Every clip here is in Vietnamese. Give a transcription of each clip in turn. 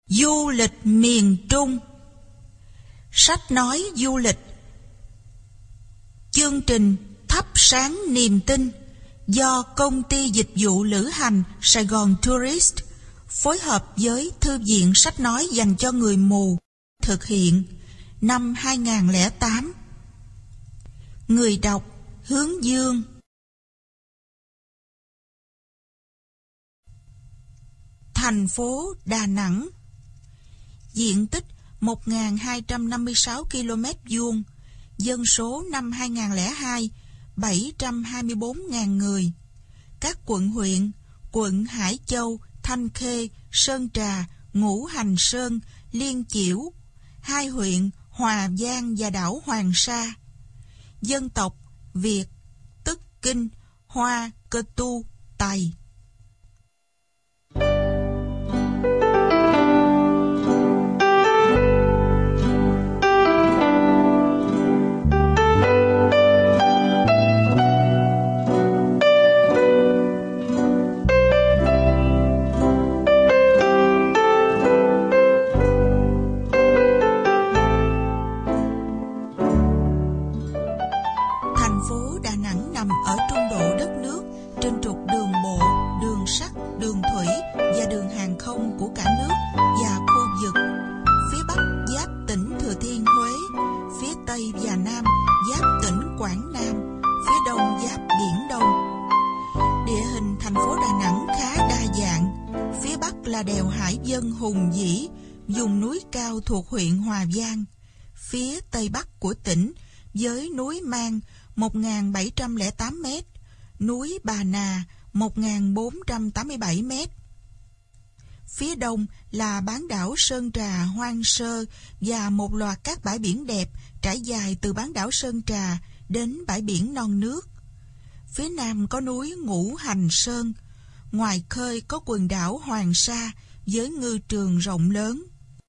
Du lịch miền Trung. Sách nói du lịch. Chương trình Thắp sáng niềm tin do Công ty Dịch vụ Lữ hành Sài Gòn Tourist phối hợp với Thư viện Sách nói dành cho người mù thực hiện năm 2008. Người đọc Hướng Dương. Thành phố Đà Nẵng. Diện tích 1.256 km², dân số năm 2002 724.000 người. Các quận huyện: quận Hải Châu, Thanh Khê, Sơn Trà, Ngũ Hành Sơn, Liên Chiểu. 2 huyện Hòa Vang và đảo Hoàng Sa. Dân tộc Việt, Tức Kinh, Hoa, Cơ Tu, Tày. Thành phố Đà Nẵng nằm ở trung độ đất nước, trên trục đường bộ, đường sắt, đường thủy và đường hàng không của cả nước và khu vực. Phía Bắc giáp tỉnh Thừa Thiên Huế, phía Tây và Nam giáp tỉnh Quảng Nam, phía Đông giáp Biển Đông. Địa hình thành phố Đà Nẵng khá đa dạng. Phía Bắc là đèo Hải Vân hùng vĩ, vùng núi cao thuộc huyện Hòa Vang. Phía Tây Bắc của tỉnh với núi Mang 1.708 m, núi Bà Nà 1.487 m. Phía đông là bán đảo Sơn Trà hoang sơ và một loạt các bãi biển đẹp trải dài từ bán đảo Sơn Trà đến bãi biển non nước. Phía nam có núi Ngũ Hành Sơn. Ngoài khơi có quần đảo Hoàng Sa với ngư trường rộng lớn.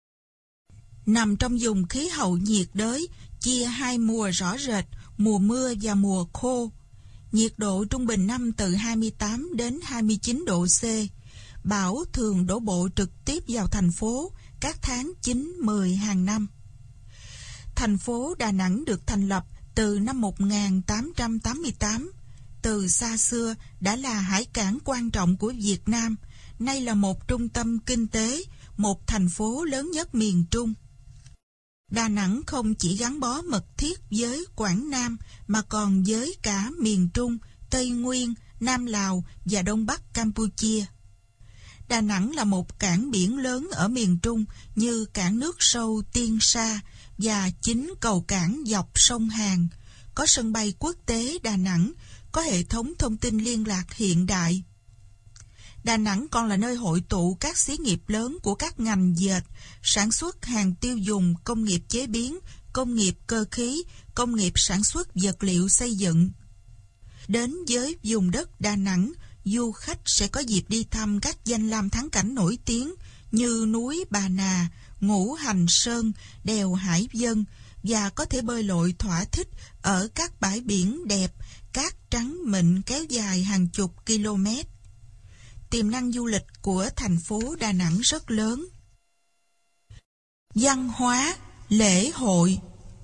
Nằm trong vùng khí hậu nhiệt đới, chia 2 mùa rõ rệt, mùa mưa và mùa khô. Nhiệt độ trung bình năm từ 28 đến 29 độ C. Bão thường đổ bộ trực tiếp vào thành phố các tháng 9, 10 hàng năm. Thành phố Đà Nẵng được thành lập từ năm 1888. Từ xa xưa đã là hải cảng quan trọng của Việt Nam, nay là một trung tâm kinh tế, một thành phố lớn nhất miền Trung. Đà Nẵng không chỉ gắn bó mật thiết với Quảng Nam mà còn với cả miền Trung, Tây Nguyên, Nam Lào và Đông Bắc Campuchia. Đà Nẵng là một cảng biển lớn ở miền Trung như cảng nước sâu Tiên Sa và 9 cầu cảng dọc sông Hàn, có sân bay quốc tế Đà Nẵng, có hệ thống thông tin liên lạc hiện đại. Đà Nẵng còn là nơi hội tụ các xí nghiệp lớn của các ngành dệt, sản xuất hàng tiêu dùng, công nghiệp chế biến, công nghiệp cơ khí, công nghiệp sản xuất vật liệu xây dựng. Đến với vùng đất Đà Nẵng, du khách sẽ có dịp đi thăm các danh lam thắng cảnh nổi tiếng như núi Bà Nà, Ngũ Hành Sơn, đèo Hải Vân và có thể bơi lội thỏa thích ở các bãi biển đẹp, cát trắng mịn kéo dài hàng chục km. Tiềm năng du lịch của thành phố Đà Nẵng rất lớn. Văn hóa, lễ hội.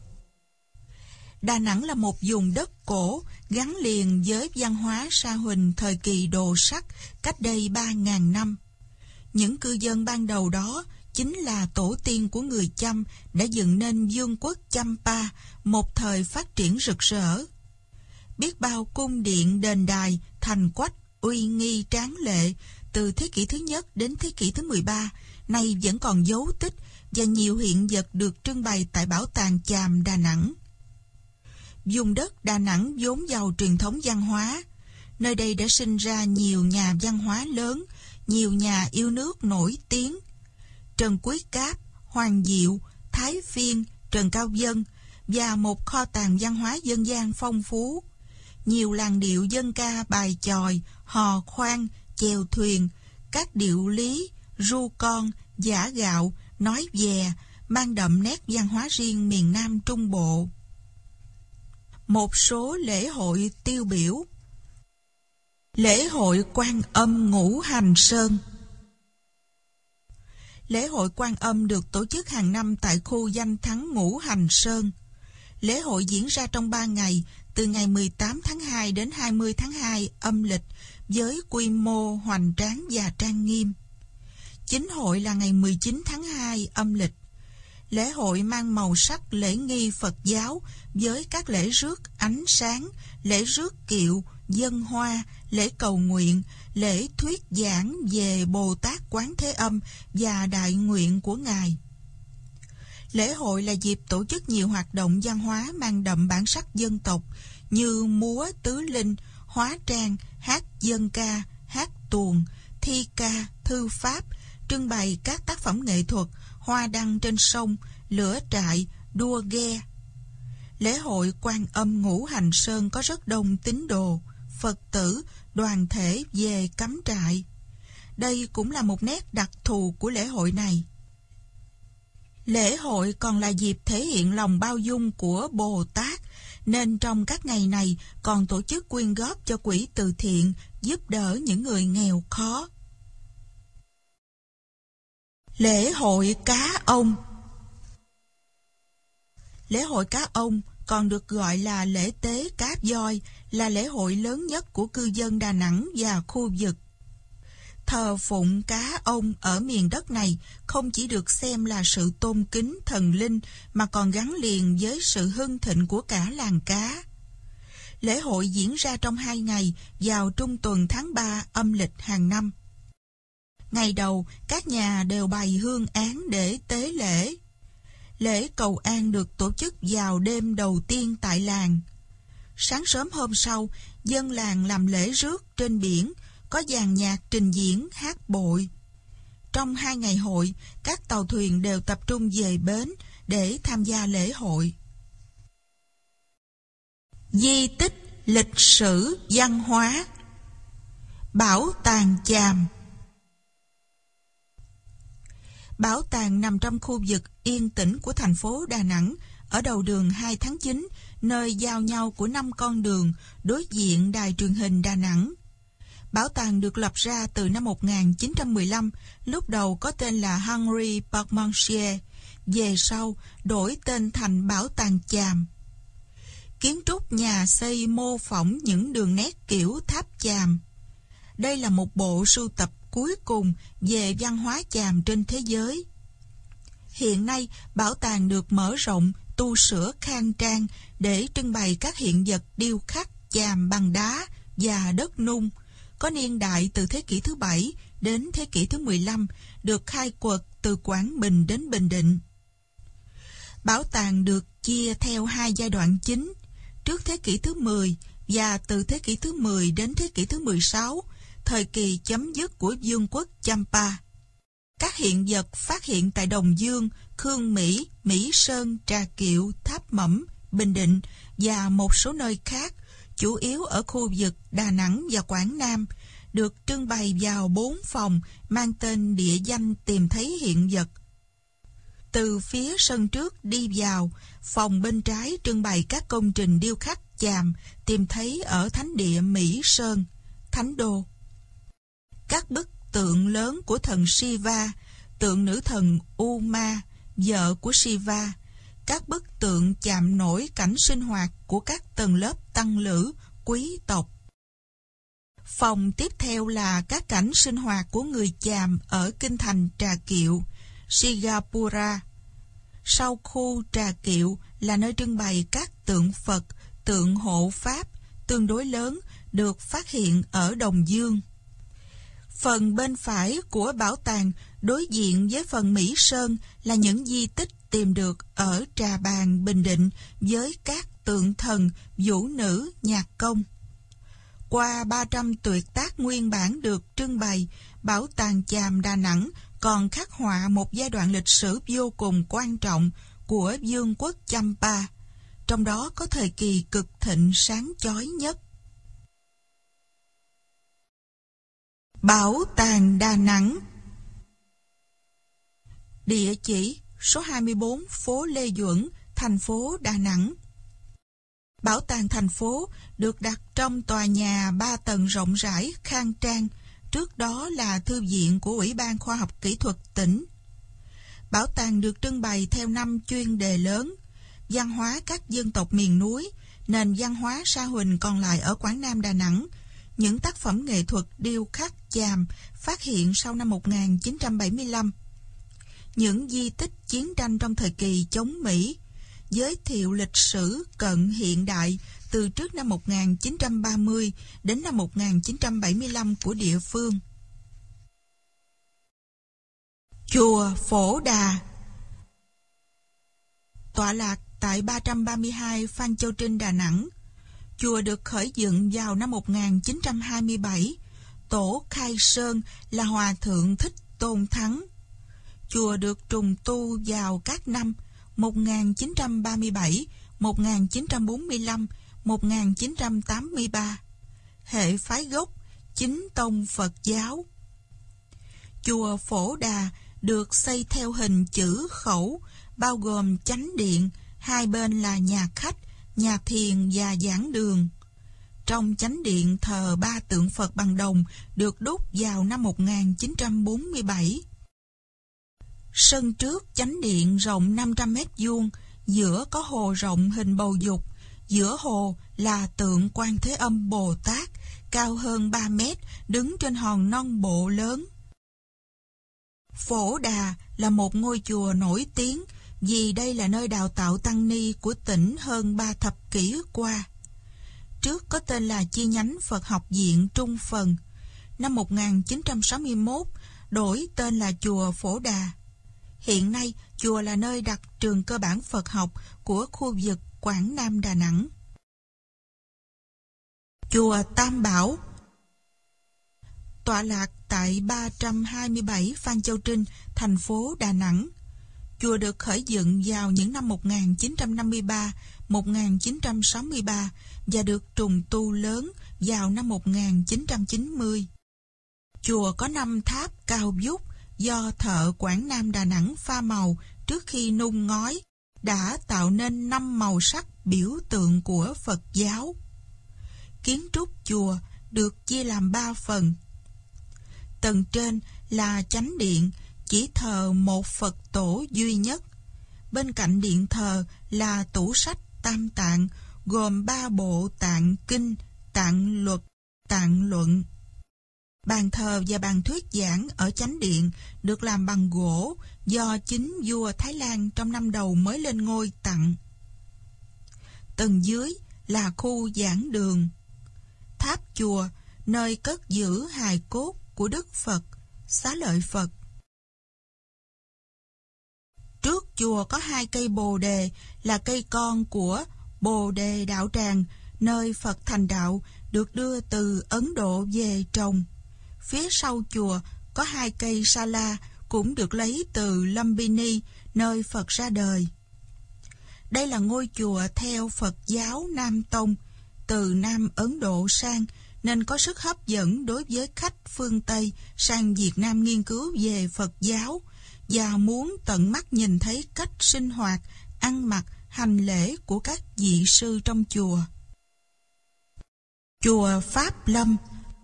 Đà Nẵng là một vùng đất cổ gắn liền với văn hóa Sa Huỳnh thời kỳ đồ sắt cách đây 3.000 năm. Những cư dân ban đầu đó chính là tổ tiên của người Chăm đã dựng nên vương quốc Champa, một thời phát triển rực rỡ. Biết bao cung điện, đền đài, thành quách uy nghi tráng lệ từ thế kỷ thứ nhất đến thế kỷ thứ 13 nay vẫn còn dấu tích và nhiều hiện vật được trưng bày tại Bảo tàng Chàm Đà Nẵng. Vùng đất Đà Nẵng vốn giàu truyền thống văn hóa. Nơi đây đã sinh ra nhiều nhà văn hóa lớn, nhiều nhà yêu nước nổi tiếng. Trần Quý Cáp, Hoàng Diệu, Thái Phiên, Trần Cao Vân và một kho tàng văn hóa dân gian phong phú. Nhiều làn điệu dân ca bài chòi, hò khoan, chèo thuyền, các điệu lý, ru con, giã gạo, nói vè, mang đậm nét văn hóa riêng miền Nam Trung Bộ. Một số lễ hội tiêu biểu. Lễ hội Quan Âm Ngũ Hành Sơn. Lễ hội Quan Âm được tổ chức hàng năm tại khu danh thắng Ngũ Hành Sơn. Lễ hội diễn ra trong 3 ngày, từ ngày 18 tháng 2 đến 20 tháng 2 âm lịch, với quy mô hoành tráng và trang nghiêm. Chính hội là ngày 19 tháng 2 âm lịch. Lễ hội mang màu sắc lễ nghi Phật giáo với các lễ rước ánh sáng, lễ rước kiệu, dân hoa, lễ cầu nguyện, lễ thuyết giảng về Bồ Tát Quán Thế Âm và đại nguyện của Ngài. Lễ hội là dịp tổ chức nhiều hoạt động văn hóa mang đậm bản sắc dân tộc như múa tứ linh, hóa trang, hát dân ca, hát tuồng, thi ca, thư pháp, trưng bày các tác phẩm nghệ thuật, hoa đăng trên sông, lửa trại, đua ghe. Lễ hội Quan Âm Ngũ Hành Sơn có rất đông tín đồ, Phật tử, đoàn thể về cắm trại. Đây cũng là một nét đặc thù của lễ hội này. Lễ hội còn là dịp thể hiện lòng bao dung của Bồ Tát, nên trong các ngày này còn tổ chức quyên góp cho quỹ từ thiện, giúp đỡ những người nghèo khó. Lễ hội Cá Ông. Lễ hội Cá Ông còn được gọi là lễ tế cá voi, là lễ hội lớn nhất của cư dân Đà Nẵng và khu vực. Thờ phụng cá ông ở miền đất này không chỉ được xem là sự tôn kính thần linh mà còn gắn liền với sự hưng thịnh của cả làng cá. Lễ hội diễn ra trong 2 ngày vào trung tuần tháng 3 âm lịch hàng năm. Ngày đầu, các nhà đều bày hương án để tế lễ. Lễ cầu an được tổ chức vào đêm đầu tiên tại làng. Sáng sớm hôm sau, dân làng làm lễ rước trên biển, có dàn nhạc trình diễn hát bội. Trong 2 ngày hội, các tàu thuyền đều tập trung về bến để tham gia lễ hội. Di tích lịch sử văn hóa. Bảo tàng Chàm. Bảo tàng nằm trong khu vực yên tĩnh của thành phố Đà Nẵng, ở đầu đường 2 tháng 9, nơi giao nhau của 5 con đường đối diện đài truyền hình Đà Nẵng. Bảo tàng được lập ra từ năm 1915, lúc đầu có tên là Henri Parmentier, về sau đổi tên thành Bảo tàng Chàm. Kiến trúc nhà xây mô phỏng những đường nét kiểu tháp Chàm. Đây là một bộ sưu tập cuối cùng về văn hóa Chàm trên thế giới. Hiện nay, bảo tàng được mở rộng, tu sửa khang trang để trưng bày các hiện vật điêu khắc Chàm bằng đá và đất nung, có niên đại từ thế kỷ thứ 7 đến thế kỷ thứ 15, được khai quật từ Quảng Bình đến Bình Định. Bảo tàng được chia theo 2 giai đoạn chính, trước thế kỷ thứ 10 và từ thế kỷ thứ 10 đến thế kỷ thứ 16, thời kỳ chấm dứt của Vương quốc Champa. Các hiện vật phát hiện tại Đồng Dương, Khương Mỹ, Mỹ Sơn, Trà Kiệu, Tháp Mẫm, Bình Định và một số nơi khác, chủ yếu ở khu vực Đà Nẵng và Quảng Nam, được trưng bày vào 4 phòng mang tên địa danh tìm thấy hiện vật. Từ phía sân trước đi vào, phòng bên trái trưng bày các công trình điêu khắc Chàm tìm thấy ở thánh địa Mỹ Sơn, Thánh Đô. Các bức tượng lớn của thần Shiva, tượng nữ thần Uma, vợ của Shiva, các bức tượng chạm nổi cảnh sinh hoạt của các tầng lớp tăng lữ, quý tộc. Phòng tiếp theo là các cảnh sinh hoạt của người Chàm ở kinh thành Trà Kiệu, Sigapura. Sau khu Trà Kiệu là nơi trưng bày các tượng Phật, tượng hộ Pháp tương đối lớn được phát hiện ở Đồng Dương. Phần bên phải của bảo tàng đối diện với phần Mỹ Sơn là những di tích tìm được ở Trà Bàng, Bình Định với các tượng thần, vũ nữ, nhạc công. Qua 300 tuyệt tác nguyên bản được trưng bày, Bảo tàng Chàm Đà Nẵng còn khắc họa một giai đoạn lịch sử vô cùng quan trọng của Vương quốc Champa, trong đó có thời kỳ cực thịnh sáng chói nhất. Bảo tàng Đà Nẵng. Địa chỉ số 24 phố Lê Duẩn, thành phố Đà Nẵng. Bảo tàng thành phố được đặt trong tòa nhà 3 tầng rộng rãi, khang trang, trước đó là thư viện của Ủy ban Khoa học Kỹ thuật tỉnh. Bảo tàng được trưng bày theo 5 chuyên đề lớn: văn hóa các dân tộc miền núi, nền văn hóa Sa Huỳnh còn lại ở Quảng Nam, Đà Nẵng, những tác phẩm nghệ thuật điêu khắc chàm phát hiện sau năm 1975, những di tích chiến tranh trong thời kỳ chống Mỹ, giới thiệu lịch sử cận hiện đại từ trước năm 1930 đến năm 1975 của địa phương. Chùa Phổ Đà tọa lạc tại 332 Phan Châu Trinh, Đà Nẵng. Chùa được khởi dựng vào năm 1927, tổ khai sơn là Hòa Thượng Thích Tôn Thắng. Chùa được trùng tu vào các năm 1937, 1945, 1983. Hệ phái gốc Chính tông Phật giáo. Chùa Phổ Đà được xây theo hình chữ khẩu, bao gồm chánh điện, hai bên là nhà khách, nhà thiền và giảng đường. Trong chánh điện thờ 3 tượng Phật bằng đồng được đúc vào năm 1947. Sân trước chánh điện rộng 500 m², giữa có hồ rộng hình bầu dục, giữa hồ là tượng Quan Thế Âm Bồ Tát, cao hơn 3 mét, đứng trên hòn non bộ lớn. Phổ Đà là một ngôi chùa nổi tiếng vì đây là nơi đào tạo tăng ni của tỉnh hơn 3 thập kỷ qua. Trước có tên là chi nhánh Phật học viện Trung Phần. Năm 1961 đổi tên là chùa Phổ Đà. Hiện nay, chùa là nơi đặt trường cơ bản Phật học của khu vực Quảng Nam, Đà Nẵng. Chùa Tam Bảo tọa lạc tại 327 Phan Châu Trinh, thành phố Đà Nẵng. Chùa được khởi dựng vào những năm 1953, 1963 và được trùng tu lớn vào năm 1990. Chùa có 5 tháp cao vút do thợ Quảng Nam Đà Nẵng pha màu trước khi nung ngói, đã tạo nên 5 màu sắc biểu tượng của Phật giáo. Kiến trúc chùa được chia làm 3 phần. Tầng trên là chánh điện, chỉ thờ một Phật tổ duy nhất. Bên cạnh điện thờ là tủ sách Tam Tạng, gồm 3 bộ tạng kinh, tạng luật, tạng luận. Bàn thờ và bàn thuyết giảng ở chánh điện được làm bằng gỗ do chính vua Thái Lan trong năm đầu mới lên ngôi tặng. Tầng dưới là khu giảng đường. Tháp chùa, nơi cất giữ hài cốt của Đức Phật, Xá Lợi Phật. Trước chùa có 2 cây bồ đề là cây con của Bồ Đề Đạo Tràng, nơi Phật thành đạo được đưa từ Ấn Độ về trồng. Phía sau chùa có 2 cây sa la cũng được lấy từ Lumbini, nơi Phật ra đời. Đây là ngôi chùa theo Phật giáo Nam Tông, từ Nam Ấn Độ sang, nên có sức hấp dẫn đối với khách phương Tây sang Việt Nam nghiên cứu về Phật giáo và muốn tận mắt nhìn thấy cách sinh hoạt, ăn mặc, hành lễ của các vị sư trong chùa. Chùa Pháp Lâm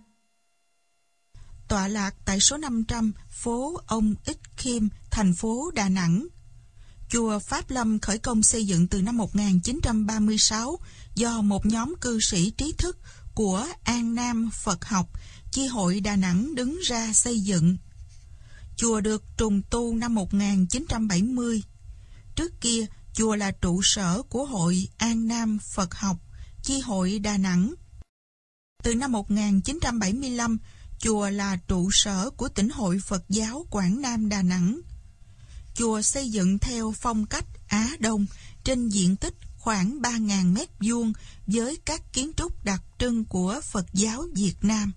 tọa lạc tại số 500 phố Ông Ích Khiêm, thành phố Đà Nẵng. Chùa Pháp Lâm khởi công xây dựng từ năm 1936 do một nhóm cư sĩ trí thức của An Nam Phật học, chi hội Đà Nẵng đứng ra xây dựng. Chùa được trùng tu năm 1970. Trước kia, chùa là trụ sở của hội An Nam Phật học, chi hội Đà Nẵng. Từ năm 1975, chùa là trụ sở của Tỉnh hội Phật giáo Quảng Nam Đà Nẵng. Chùa xây dựng theo phong cách Á Đông trên diện tích khoảng 3.000 m² với các kiến trúc đặc trưng của Phật giáo Việt Nam.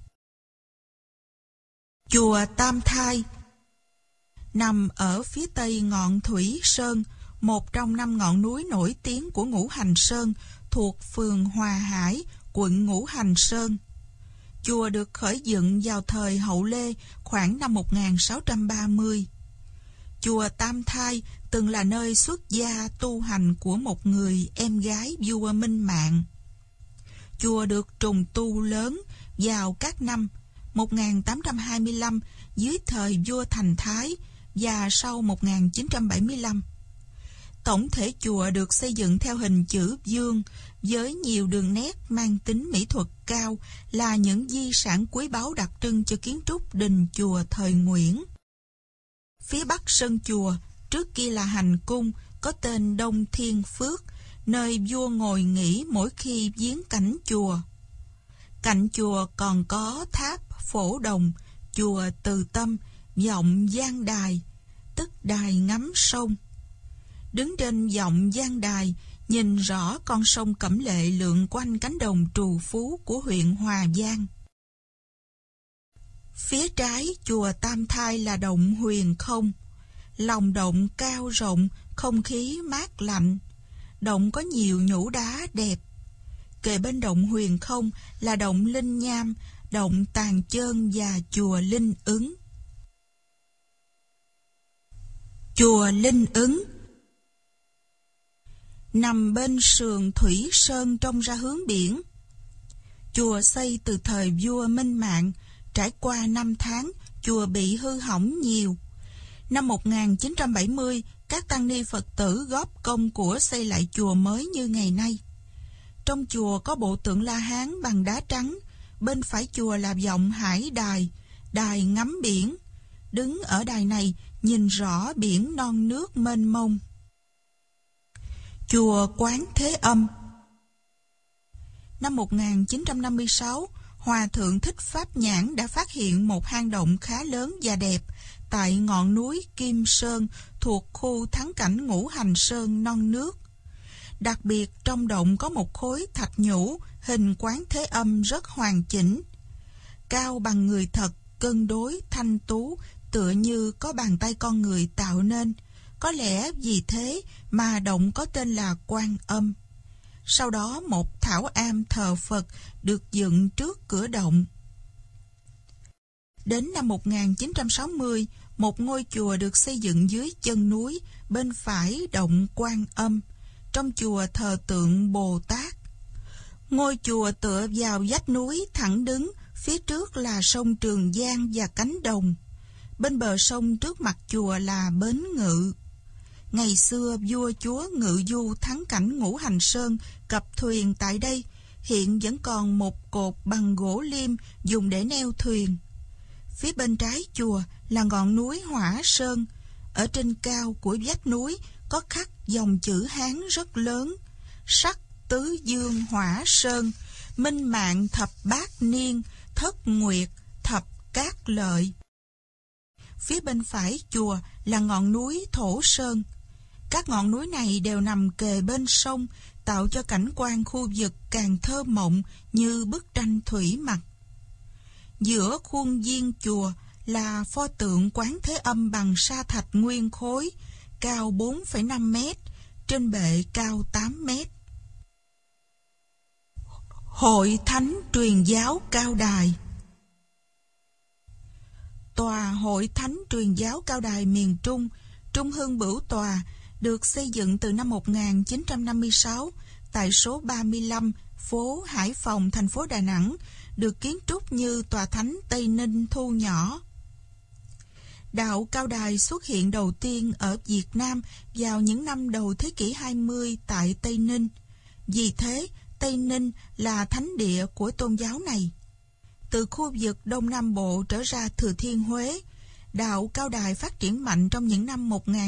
Chùa Tam Thai nằm ở phía tây ngọn Thủy Sơn, một trong 5 ngọn núi nổi tiếng của Ngũ Hành Sơn, thuộc phường Hòa Hải, quận Ngũ Hành Sơn. Chùa được khởi dựng vào thời Hậu Lê khoảng năm 1630. Chùa Tam Thai từng là nơi xuất gia tu hành của một người em gái vua Minh Mạng. Chùa được trùng tu lớn vào các năm 1825 dưới thời vua Thành Thái và sau 1975. Tổng thể chùa được xây dựng theo hình chữ dương với nhiều đường nét mang tính mỹ thuật cao, là những di sản quý báu đặc trưng cho kiến trúc đình chùa thời Nguyễn. Phía bắc sân chùa, trước kia là hành cung, có tên Đông Thiên Phước, nơi vua ngồi nghỉ mỗi khi viếng cảnh chùa. Cạnh chùa còn có tháp Phổ Đồng, chùa Từ Tâm, vọng Giang Đài, tức đài ngắm sông. Đứng trên vọng Giang Đài, nhìn rõ con sông Cẩm Lệ lượn quanh cánh đồng trù phú của huyện Hòa Vang. Phía trái chùa Tam Thai là động Huyền Không. Lòng động cao rộng, không khí mát lạnh. Động có nhiều nhũ đá đẹp. Kề bên động Huyền Không là động Linh Nham, động Tàn Chơn và chùa Linh Ứng. Chùa Linh Ứng nằm bên sườn Thủy Sơn trông ra hướng biển. Chùa xây từ thời vua Minh Mạng, trải qua 5 tháng, chùa bị hư hỏng nhiều. Năm 1970, các tăng ni Phật tử góp công của xây lại chùa mới như ngày nay. Trong chùa có bộ tượng La Hán bằng đá trắng, bên phải chùa là vọng Hải Đài, đài ngắm biển. Đứng ở đài này, nhìn rõ biển non nước mênh mông. Chùa Quán Thế Âm. Năm 1956, Hòa Thượng Thích Pháp Nhãn đã phát hiện một hang động khá lớn và đẹp tại ngọn núi Kim Sơn thuộc khu thắng cảnh Ngũ Hành Sơn non nước. Đặc biệt trong động có một khối thạch nhũ hình Quán Thế Âm rất hoàn chỉnh, cao bằng người thật, cân đối, thanh tú, tựa như có bàn tay con người tạo nên. Có lẽ vì thế mà động có tên là Quan Âm. Sau đó một thảo am thờ Phật được dựng trước cửa động. Đến năm 1960, một ngôi chùa được xây dựng dưới chân núi, bên phải động Quan Âm. Trong chùa thờ tượng Bồ Tát. Ngôi chùa tựa vào vách núi thẳng đứng, phía trước là sông Trường Giang và cánh đồng. Bên bờ sông trước mặt chùa là bến ngự. Ngày xưa vua chúa ngự du thắng cảnh Ngũ Hành Sơn cập thuyền tại đây, hiện vẫn còn một cột bằng gỗ liêm dùng để neo thuyền. Phía bên trái chùa là ngọn núi Hỏa Sơn. Ở trên cao của vách núi có khắc dòng chữ Hán rất lớn: Sắc Tứ Dương Hỏa Sơn, Minh Mạng Thập Bát Niên, Thất Nguyệt Thập Cát Lợi. Phía bên phải chùa là ngọn núi Thổ Sơn. Các ngọn núi này đều nằm kề bên sông, tạo cho cảnh quan khu vực càng thơ mộng như bức tranh thủy mặc. Giữa khuôn viên chùa là pho tượng Quán Thế Âm bằng sa thạch nguyên khối, cao 4,5 mét, trên bệ cao 8 mét. Hội Thánh Truyền Giáo Cao Đài. Tòa Hội Thánh Truyền Giáo Cao Đài miền Trung, Trung Hưng Bửu Tòa, được xây dựng từ năm 1956 tại số 35 phố Hải Phòng, thành phố Đà Nẵng, được kiến trúc như tòa thánh Tây Ninh thu nhỏ. Đạo Cao Đài xuất hiện đầu tiên ở Việt Nam vào những năm đầu thế kỷ 20 tại Tây Ninh. Vì thế, Tây Ninh là thánh địa của tôn giáo này. Từ khu vực Đông Nam Bộ trở ra Thừa Thiên Huế, đạo Cao Đài phát triển mạnh trong những năm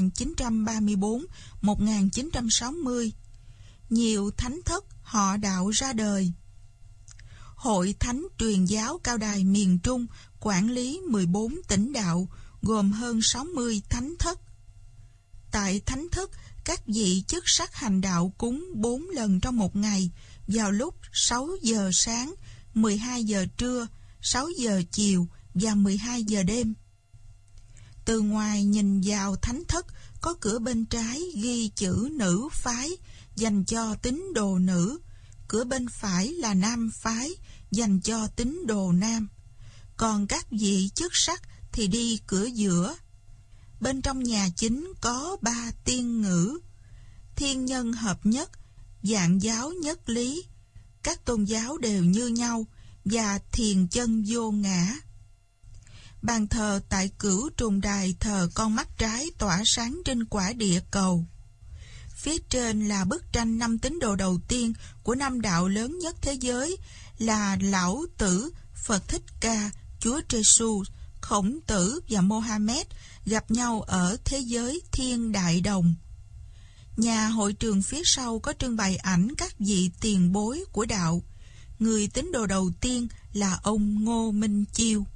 1934-1960. Nhiều thánh thất họ đạo ra đời. Hội Thánh Truyền Giáo Cao Đài miền Trung quản lý 14 tỉnh đạo, gồm hơn 60 thánh thất. Tại thánh thất, các vị chức sắc hành đạo cúng 4 lần trong một ngày, vào lúc 6 giờ sáng, 12 giờ trưa, 6 giờ chiều và 12 giờ đêm. Từ ngoài nhìn vào thánh thất, có cửa bên trái ghi chữ nữ phái, dành cho tín đồ nữ. Cửa bên phải là nam phái, dành cho tín đồ nam. Còn các vị chức sắc thì đi cửa giữa. Bên trong nhà chính có 3 tiên ngữ: thiên nhân hợp nhất, vạn giáo nhất lý, các tôn giáo đều như nhau, và thiền chân vô ngã. Bàn thờ tại Cửu Trùng Đài thờ con mắt trái tỏa sáng trên quả địa cầu. Phía trên là bức tranh 5 tín đồ đầu tiên của 5 đạo lớn nhất thế giới là Lão Tử, Phật Thích Ca, Chúa Giêsu, Khổng Tử và Mohammed gặp nhau ở thế giới Thiên Đại Đồng. Nhà hội trường phía sau có trưng bày ảnh các vị tiền bối của đạo. Người tín đồ đầu tiên là ông Ngô Minh Chiêu.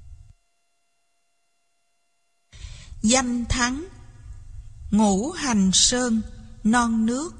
Danh thắng: Ngũ Hành Sơn, non nước.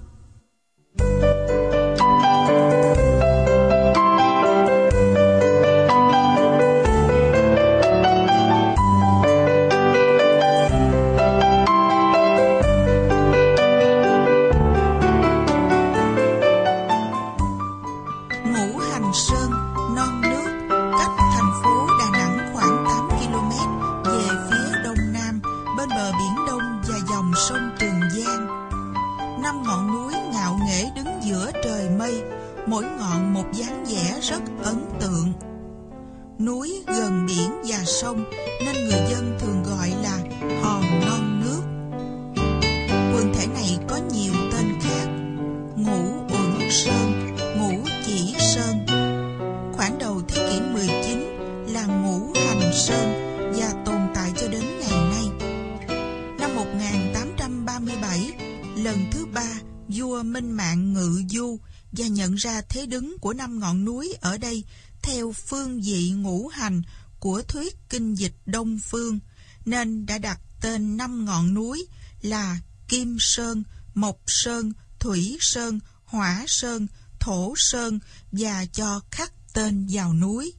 Ngũ Hành Sơn, non nước, cách thành phố Đà Nẵng khoảng 8 km về phía đông nam, bên bờ Biển Đông và dòng sông Trường Giang. 5 ngọn núi ngạo nghễ đứng giữa trời mây, mỗi ngọn một dáng vẻ rất ấn tượng. Núi gần biển và sông nên người dân thường gọi là hòn non nước. Quần thể này có nhiều tên khác: Ngũ Uẩn Sơn, Ngũ Chỉ Sơn. Khoảng đầu thế kỷ 19 là Ngũ Hành Sơn và tồn tại cho đến ngày nay. Năm 1837, lần thứ 3, vua Minh Mạng ngự du và nhận ra thế đứng của 5 ngọn núi ở đây theo phương vị ngũ hành của thuyết kinh dịch Đông Phương, nên đã đặt tên 5 ngọn núi là Kim Sơn, Mộc Sơn, Thủy Sơn, Hỏa Sơn, Thổ Sơn và cho khắc tên vào núi.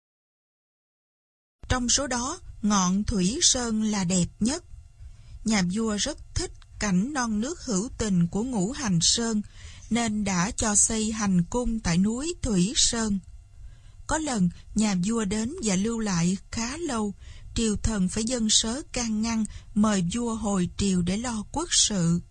Trong số đó, ngọn Thủy Sơn là đẹp nhất. Nhà vua rất thích cảnh non nước hữu tình của Ngũ Hành Sơn nên đã cho xây hành cung tại núi Thủy Sơn. Có lần nhà vua đến và lưu lại khá lâu, triều thần phải dâng sớ can ngăn mời vua hồi triều để lo quốc sự.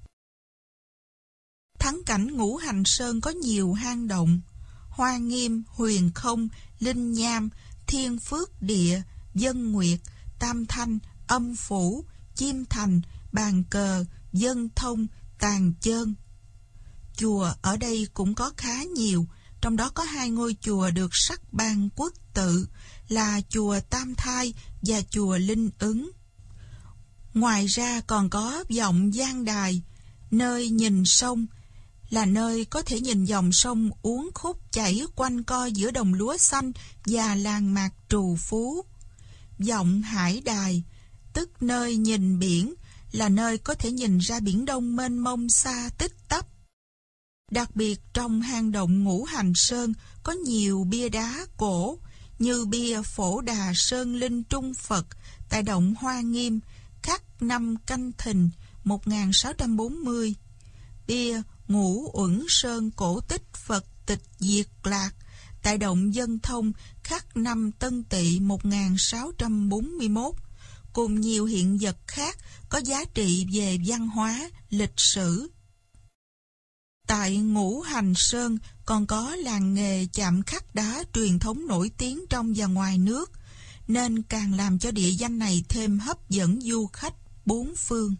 Thắng cảnh Ngũ Hành Sơn có nhiều hang động: Hoa Nghiêm, Huyền Không, Linh Nham, Thiên Phước Địa, Dân Nguyệt, Tam Thanh, Âm Phủ, Chiêm Thành, Bàn Cờ, Dân Thông, Tàn Chơn. Chùa ở đây cũng có khá nhiều, trong đó có 2 ngôi chùa được sắc ban quốc tự là chùa Tam Thai và chùa Linh Ứng. Ngoài ra còn có Vọng Giang Đài, nơi nhìn sông, là nơi có thể nhìn dòng sông uốn khúc chảy quanh co giữa đồng lúa xanh và làng mạc trù phú. Vọng Hải Đài, tức nơi nhìn biển, là nơi có thể nhìn ra Biển Đông mênh mông xa tích tắp. Đặc biệt trong hang động Ngũ Hành Sơn có nhiều bia đá cổ, như bia Phổ Đà Sơn Linh Trung Phật tại động Hoa Nghiêm, khắc năm Canh Thìn 1640, bia Ngũ Uẩn Sơn cổ tích Phật Tịch Diệt Lạc tại động Dân Thông, khắc năm Tân Tỵ 1641, cùng nhiều hiện vật khác có giá trị về văn hóa, lịch sử. Tại Ngũ Hành Sơn còn có làng nghề chạm khắc đá truyền thống nổi tiếng trong và ngoài nước, nên càng làm cho địa danh này thêm hấp dẫn du khách bốn phương.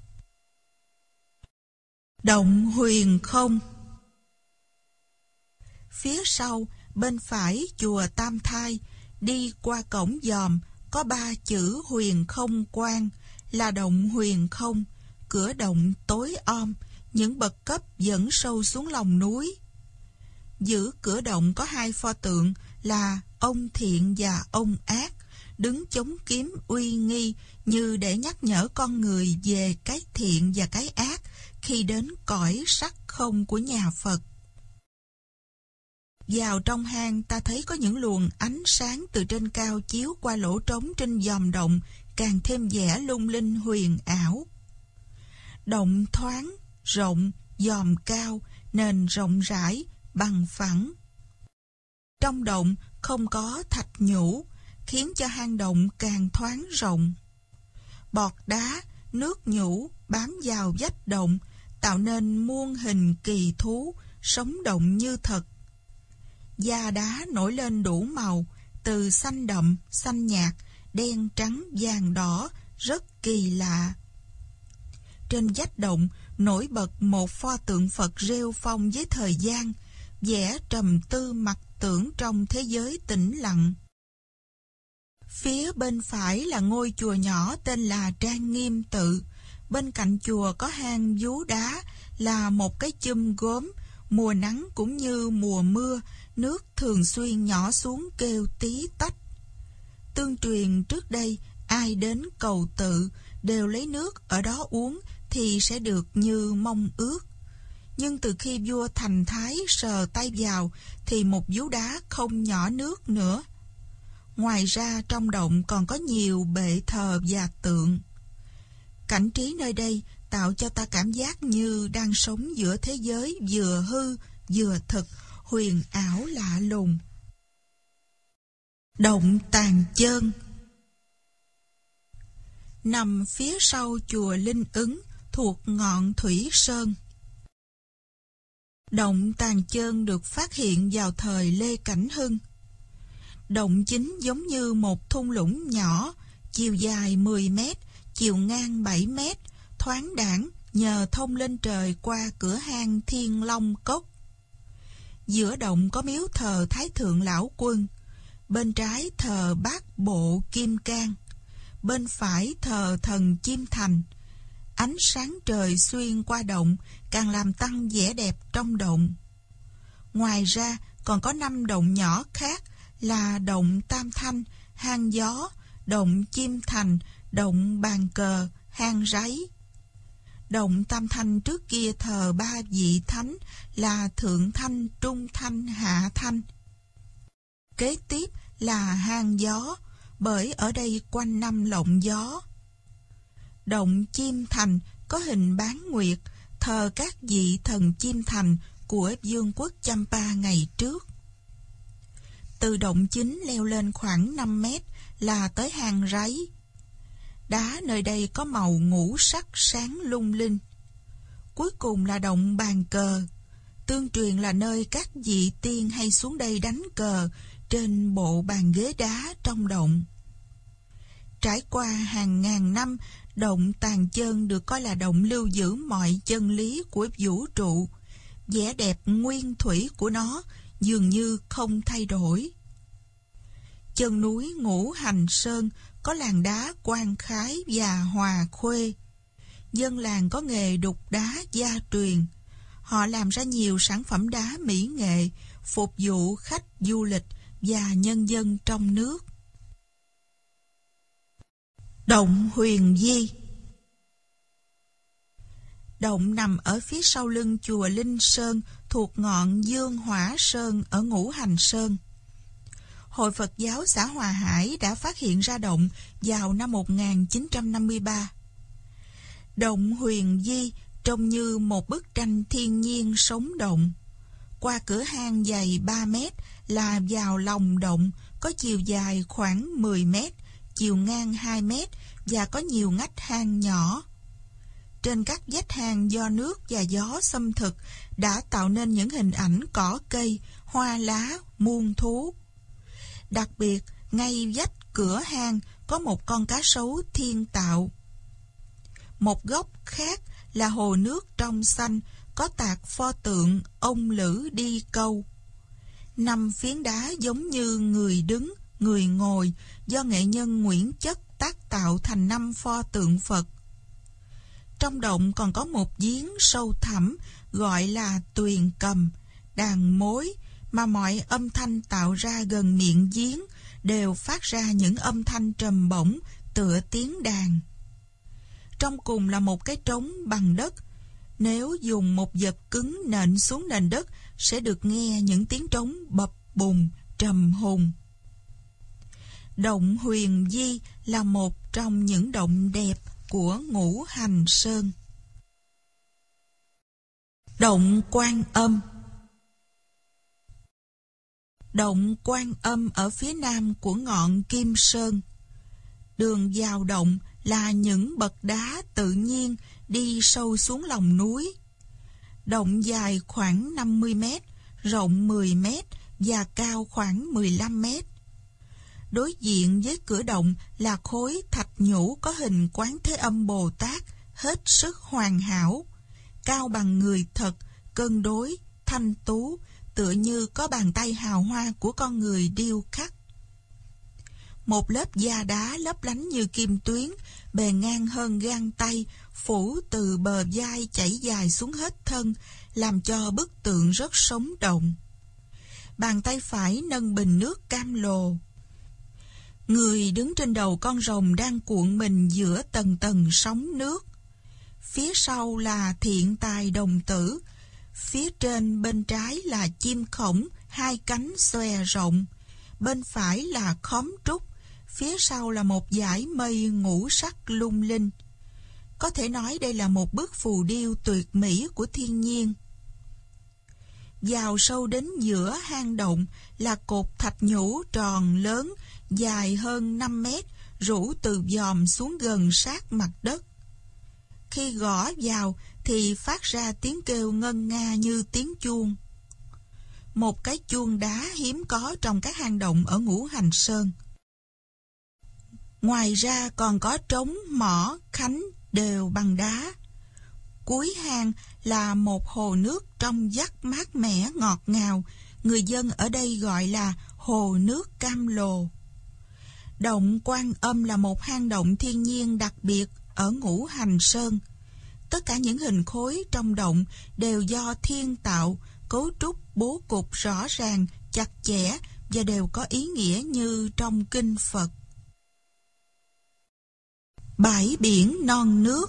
Động Huyền Không. Phía sau, bên phải chùa Tam Thai, đi qua cổng dòm có 3 chữ Huyền Không Quan, là động Huyền Không, cửa động tối om, những bậc cấp dẫn sâu xuống lòng núi. Giữa cửa động có 2 pho tượng là ông thiện và ông ác, đứng chống kiếm uy nghi như để nhắc nhở con người về cái thiện và cái ác khi đến cõi sắc không của nhà Phật. Vào trong hang ta thấy có những luồng ánh sáng từ trên cao chiếu qua lỗ trống trên dòm động, càng thêm vẻ lung linh huyền ảo. Động thoáng, rộng, dòm cao, nền rộng rãi, bằng phẳng. Trong động không có thạch nhũ, khiến cho hang động càng thoáng rộng. Bọt đá, nước nhũ bám vào vách động, tạo nên muôn hình kỳ thú, sống động như thật. Da đá nổi lên đủ màu, từ xanh đậm, xanh nhạt, đen trắng vàng đỏ, rất kỳ lạ. Trên vách động nổi bật một pho tượng Phật rêu phong với thời gian, vẻ trầm tư mặc tưởng trong thế giới tĩnh lặng. Phía bên phải là ngôi chùa nhỏ tên là Trang Nghiêm Tự. Bên cạnh chùa có hang vú đá là một cái chum gốm. Mùa nắng cũng như mùa mưa, nước thường xuyên nhỏ xuống kêu tí tách. Tương truyền trước đây, ai đến cầu tự đều lấy nước ở đó uống thì sẽ được như mong ước. Nhưng từ khi vua Thành Thái sờ tay vào thì một vú đá không nhỏ nước nữa. Ngoài ra trong động còn có nhiều bệ thờ và tượng. Cảnh trí nơi đây tạo cho ta cảm giác như đang sống giữa thế giới vừa hư vừa thực, huyền ảo lạ lùng. Động Tàn Chơn nằm phía sau chùa Linh Ứng thuộc ngọn Thủy Sơn. Động Tàn Chơn được phát hiện vào thời Lê Cảnh Hưng. Động chính giống như một thung lũng nhỏ, chiều dài 10 mét, chiều ngang 7 mét, thoáng đãng nhờ thông lên trời qua cửa hang Thiên Long Cốc. Giữa động có miếu thờ Thái Thượng Lão Quân, bên trái thờ Bát Bộ Kim Cang, bên phải thờ thần Chim Thành. Ánh sáng trời xuyên qua động càng làm tăng vẻ đẹp trong động. Ngoài ra còn có 5 động nhỏ khác là động Tam Thanh, hang Gió, động Chim Thành, động Bàn Cờ, hang Ráy. Động Tam Thanh trước kia thờ 3 vị thánh là Thượng Thanh, Trung Thanh, Hạ Thanh. Kế tiếp là hang Gió, bởi ở đây quanh năm lộng gió. Động Chim Thành có hình bán nguyệt, thờ các vị thần Chim Thành của vương quốc Champa ngày trước. Từ động chính leo lên khoảng 5 mét là tới hang Ráy. Đá nơi đây có màu ngũ sắc sáng lung linh. Cuối cùng là động Bàn Cờ. Tương truyền là nơi các vị tiên hay xuống đây đánh cờ trên bộ bàn ghế đá trong động. Trải qua hàng ngàn năm, động Tàn Chơn được coi là động lưu giữ mọi chân lý của vũ trụ. Vẻ đẹp nguyên thủy của nó dường như không thay đổi. Chân núi Ngũ Hành Sơn có làng đá Quan Khái và Hòa Khuê. Dân làng có nghề đục đá gia truyền. Họ làm ra nhiều sản phẩm đá mỹ nghệ, phục vụ khách du lịch và nhân dân trong nước. Động Huyền Di. Động nằm ở phía sau lưng chùa Linh Sơn thuộc ngọn Dương Hỏa Sơn ở Ngũ Hành Sơn. Hội Phật giáo xã Hòa Hải đã phát hiện ra động vào năm 1953. Động Huyền Di trông như một bức tranh thiên nhiên sống động. Qua cửa hang dày 3 mét là vào lòng động, có chiều dài khoảng 10 mét, chiều ngang 2 mét và có nhiều ngách hang nhỏ. Trên các vách hang do nước và gió xâm thực đã tạo nên những hình ảnh cỏ cây, hoa lá, muôn thú. Đặc biệt, ngay vách cửa hang có một con cá sấu thiên tạo. Một góc khác là hồ nước trong xanh, có tạc pho tượng ông Lữ đi câu. 5 phiến đá giống như người đứng, người ngồi, do nghệ nhân Nguyễn Chất tác tạo thành 5 pho tượng Phật. Trong động còn có một giếng sâu thẳm gọi là Tuyền Cầm, đàn mối, mà mọi âm thanh tạo ra gần miệng giếng đều phát ra những âm thanh trầm bổng tựa tiếng đàn. Trong cùng là một cái trống bằng đất. Nếu dùng một vật cứng nện xuống nền đất sẽ được nghe những tiếng trống bập bùng, trầm hùng. Động Huyền Di là một trong những động đẹp của Ngũ Hành Sơn. Động Quan Âm. Động Quan Âm ở phía nam của ngọn Kim Sơn. Đường vào động là những bậc đá tự nhiên đi sâu xuống lòng núi. Động dài khoảng 50 mét, rộng 10 mét và cao khoảng 15 mét. Đối diện với cửa động là khối thạch nhũ có hình Quán Thế Âm Bồ Tát, hết sức hoàn hảo, cao bằng người thật, cân đối, thanh tú, tựa như có bàn tay hào hoa của con người điêu khắc. Một lớp da đá lấp lánh như kim tuyến, bề ngang hơn gang tay, phủ từ bờ vai chảy dài xuống hết thân, làm cho bức tượng rất sống động. Bàn tay phải nâng bình nước cam lồ. Người đứng trên đầu con rồng đang cuộn mình giữa tầng tầng sóng nước. Phía sau là Thiện Tài Đồng Tử. Phía trên bên trái là chim khổng, hai cánh xòe rộng. Bên phải là khóm trúc. Phía sau là một dải mây ngũ sắc lung linh. Có thể nói đây là một bức phù điêu tuyệt mỹ của thiên nhiên. Vào sâu đến giữa hang động là cột thạch nhũ tròn lớn, dài hơn 5 mét, rũ từ vòm xuống gần sát mặt đất. Khi gõ vào thì phát ra tiếng kêu ngân nga như tiếng chuông. Một cái chuông đá hiếm có trong các hang động ở Ngũ Hành Sơn. Ngoài ra còn có trống, mỏ, khánh đều bằng đá. Cuối hang là một hồ nước trong vắt mát mẻ ngọt ngào, người dân ở đây gọi là hồ nước Cam Lồ. Động Quan Âm là một hang động thiên nhiên đặc biệt ở Ngũ Hành Sơn. Tất cả những hình khối trong động đều do thiên tạo, cấu trúc bố cục rõ ràng, chặt chẽ và đều có ý nghĩa như trong kinh Phật. Bãi biển non nước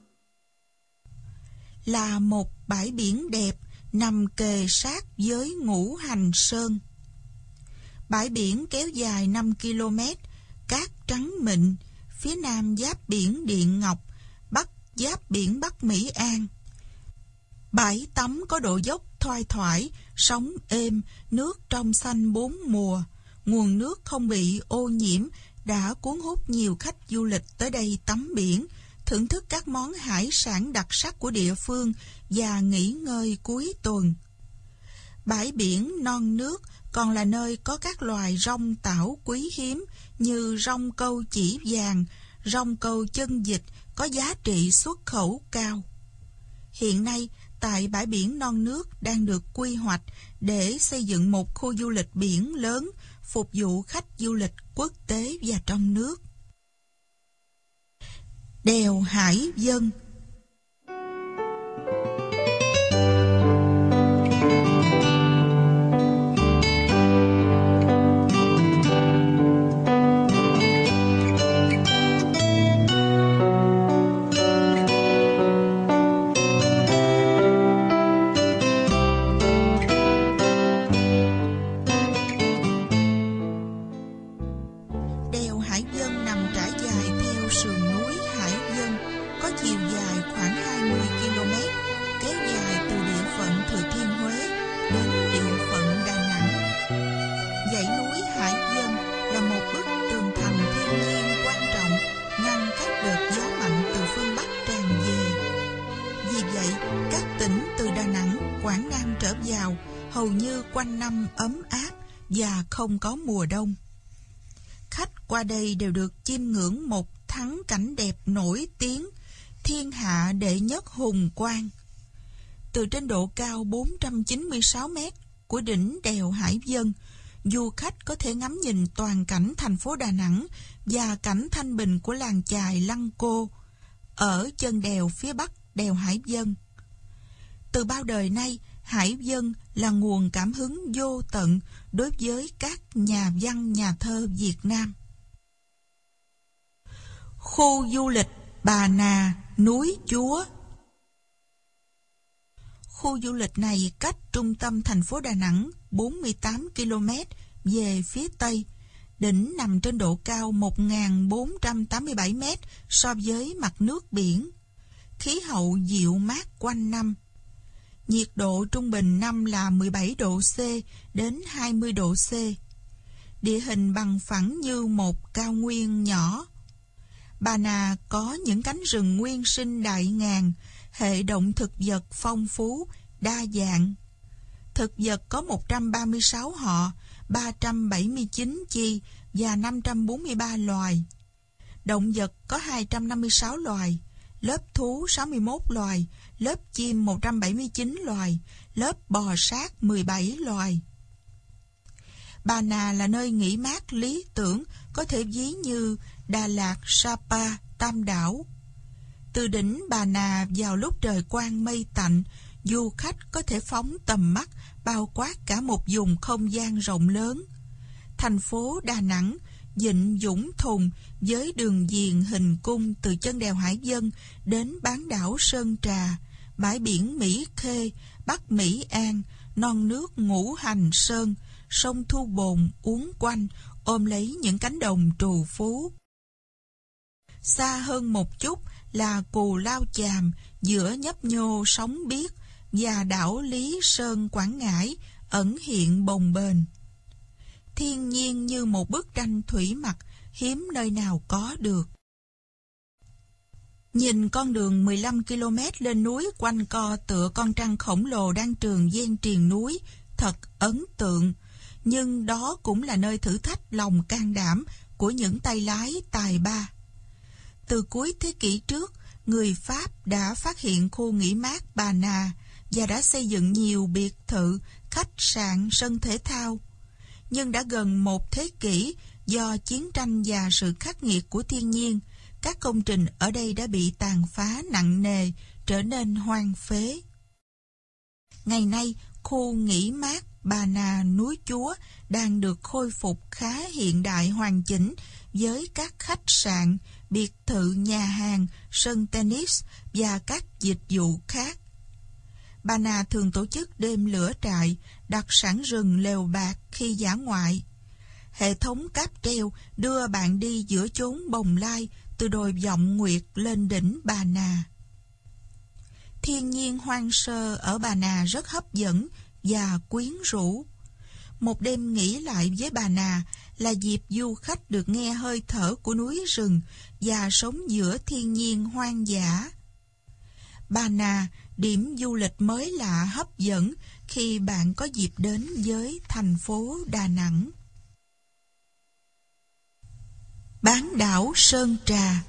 là một bãi biển đẹp nằm kề sát với Ngũ Hành Sơn. Bãi biển kéo dài 5 km, cát trắng mịn, phía nam giáp biển Điện Ngọc, bắc giáp biển Bắc Mỹ An. Bãi tắm có độ dốc thoai thoải, sóng êm, nước trong xanh 4 mùa. Nguồn nước không bị ô nhiễm đã cuốn hút nhiều khách du lịch tới đây tắm biển, thưởng thức các món hải sản đặc sắc của địa phương và nghỉ ngơi cuối tuần. Bãi biển non nước còn là nơi có các loài rong tảo quý hiếm như rong câu chỉ vàng, rong câu chân vịt có giá trị xuất khẩu cao. Hiện nay, tại bãi biển non nước đang được quy hoạch để xây dựng một khu du lịch biển lớn phục vụ khách du lịch quốc tế và trong nước. Đèo Hải Vân. Đèo Hải Vân nằm trải dài theo sườn núi Hải Vân, có chiều dài khoảng 20 km, kéo dài từ địa phận Thừa Thiên Huế đến địa phận Đà Nẵng. Dãy núi Hải Vân là một bức tường thành thiên nhiên quan trọng, ngăn các đợt gió mạnh từ phương Bắc tràn về. Vì vậy, các tỉnh từ Đà Nẵng, Quảng Nam trở vào hầu như quanh năm ấm áp và không có mùa đông. Khách qua đây đều được chiêm ngưỡng một thắng cảnh đẹp nổi tiếng, thiên hạ đệ nhất hùng quang. Từ trên độ cao 496 mét của đỉnh đèo Hải Vân, du khách có thể ngắm nhìn toàn cảnh thành phố Đà Nẵng và cảnh thanh bình của làng chài Lăng Cô ở chân đèo phía bắc đèo Hải Vân. Từ bao đời nay, Hải Vân là nguồn cảm hứng vô tận đối với các nhà văn nhà thơ Việt Nam. Khu du lịch Bà Nà, núi Chúa. Khu du lịch này cách trung tâm thành phố Đà Nẵng 48 km về phía tây. Đỉnh nằm trên độ cao 1.487 m so với mặt nước biển. Khí hậu dịu mát quanh năm. Nhiệt độ trung bình năm là 17 độ C đến 20 độ C. Địa hình bằng phẳng như một cao nguyên nhỏ. Bà Nà có những cánh rừng nguyên sinh đại ngàn, hệ động thực vật phong phú, đa dạng. Thực vật có 136 họ, 379 chi và 543 loài. Động vật có 256 loài, lớp thú 61 loài, lớp chim 179 loài, lớp bò sát 17 loài. Bà Nà là nơi nghỉ mát lý tưởng, có thể ví như Đà Lạt, Sapa, Tam Đảo. Từ đỉnh Bà Nà vào lúc trời quang mây tạnh, du khách có thể phóng tầm mắt bao quát cả một vùng không gian rộng lớn. Thành phố Đà Nẵng vịnh Vũng Thùng với đường viền hình cung từ chân đèo Hải Vân đến bán đảo Sơn Trà, bãi biển Mỹ Khê, Bắc Mỹ An, non nước Ngũ Hành Sơn, sông Thu Bồn uốn quanh, ôm lấy những cánh đồng trù phú. Xa hơn một chút là Cù Lao Chàm giữa nhấp nhô sóng biếc và đảo Lý Sơn Quảng Ngãi ẩn hiện bồng bềnh. Thiên nhiên như một bức tranh thủy mặc hiếm nơi nào có được. Nhìn con đường 15 km lên núi quanh co tựa con trăng khổng lồ đang trường ven triền núi, thật ấn tượng. Nhưng đó cũng là nơi thử thách lòng can đảm của những tay lái tài ba. Từ cuối thế kỷ trước, người Pháp đã phát hiện khu nghỉ mát Bà Nà và đã xây dựng nhiều biệt thự, khách sạn, sân thể thao. Nhưng đã gần một thế kỷ, do chiến tranh và sự khắc nghiệt của thiên nhiên, các công trình ở đây đã bị tàn phá nặng nề, trở nên hoang phế. Ngày nay, khu nghỉ mát Bà Nà núi Chúa đang được khôi phục khá hiện đại hoàn chỉnh với các khách sạn, biệt thự nhà hàng, sân tennis và các dịch vụ khác. Bà Nà thường tổ chức đêm lửa trại, đặc sản rừng lều bạt khi dã ngoại. Hệ thống cáp treo đưa bạn đi giữa chốn bồng lai từ đồi Vọng Nguyệt lên đỉnh Bà Nà. Thiên nhiên hoang sơ ở Bà Nà rất hấp dẫn và quyến rũ. Một đêm nghỉ lại với Bà Nà là dịp du khách được nghe hơi thở của núi rừng và sống giữa thiên nhiên hoang dã. Bà Nà, điểm du lịch mới lạ hấp dẫn khi bạn có dịp đến với thành phố Đà Nẵng. Bán đảo Sơn Trà.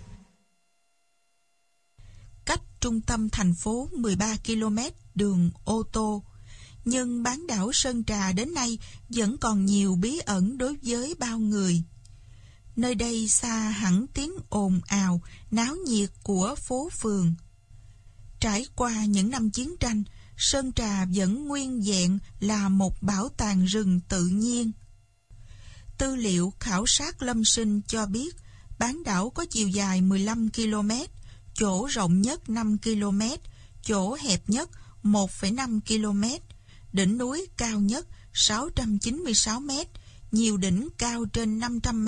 Cách trung tâm thành phố 13 km đường ô tô, nhưng bán đảo Sơn Trà đến nay vẫn còn nhiều bí ẩn đối với bao người. Nơi đây xa hẳn tiếng ồn ào, náo nhiệt của phố phường. Trải qua những năm chiến tranh, Sơn Trà vẫn nguyên vẹn là một bảo tàng rừng tự nhiên. Tư liệu khảo sát lâm sinh cho biết, bán đảo có chiều dài 15 km, chỗ rộng nhất 5 km, chỗ hẹp nhất 1,5 km, đỉnh núi cao nhất 696 m, nhiều đỉnh cao trên 500 m.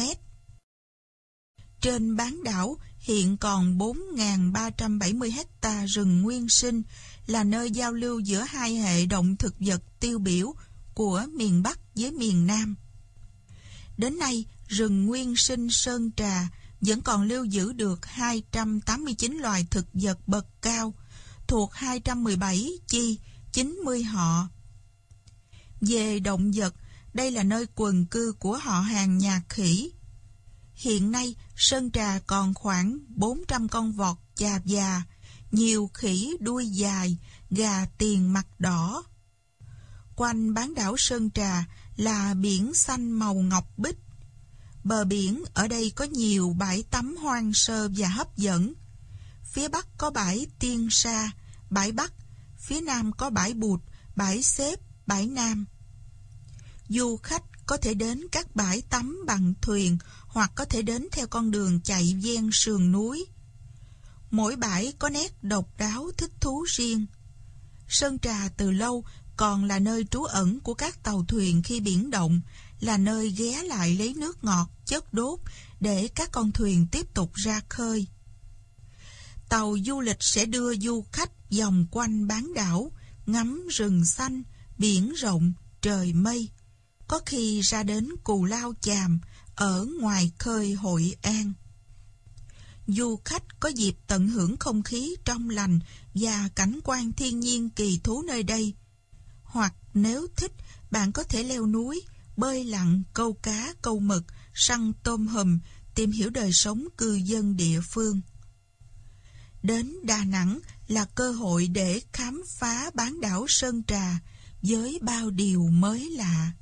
Trên bán đảo hiện còn 4.370 ha rừng nguyên sinh, là nơi giao lưu giữa hai hệ động thực vật tiêu biểu của miền Bắc với miền Nam. Đến nay, rừng nguyên sinh Sơn Trà vẫn còn lưu giữ được 289 loài thực vật bậc cao, thuộc 217 chi, 90 họ. Về động vật, đây là nơi quần cư của họ hàng nhà khỉ. Hiện nay, Sơn Trà còn khoảng 400 con vọt chà già, nhiều khỉ đuôi dài, gà tiền mặt đỏ. Quanh bán đảo Sơn Trà là biển xanh màu ngọc bích. Bờ biển ở đây có nhiều bãi tắm hoang sơ và hấp dẫn. Phía Bắc có bãi Tiên Sa, bãi Bắc, phía Nam có bãi Bụt, bãi Xếp, bãi Nam. Du khách có thể đến các bãi tắm bằng thuyền hoặc có thể đến theo con đường chạy ven sườn núi. Mỗi bãi có nét độc đáo thích thú riêng. Sơn Trà từ lâu còn là nơi trú ẩn của các tàu thuyền khi biển động, là nơi ghé lại lấy nước ngọt, chất đốt để các con thuyền tiếp tục ra khơi. Tàu du lịch sẽ đưa du khách vòng quanh bán đảo, ngắm rừng xanh, biển rộng, trời mây, có khi ra đến Cù Lao Chàm ở ngoài khơi Hội An. Du khách có dịp tận hưởng không khí trong lành và cảnh quan thiên nhiên kỳ thú nơi đây. Hoặc nếu thích, bạn có thể leo núi, bơi lặn, câu cá, câu mực, săn tôm hùm, tìm hiểu đời sống cư dân địa phương. Đến Đà Nẵng là cơ hội để khám phá bán đảo Sơn Trà với bao điều mới lạ.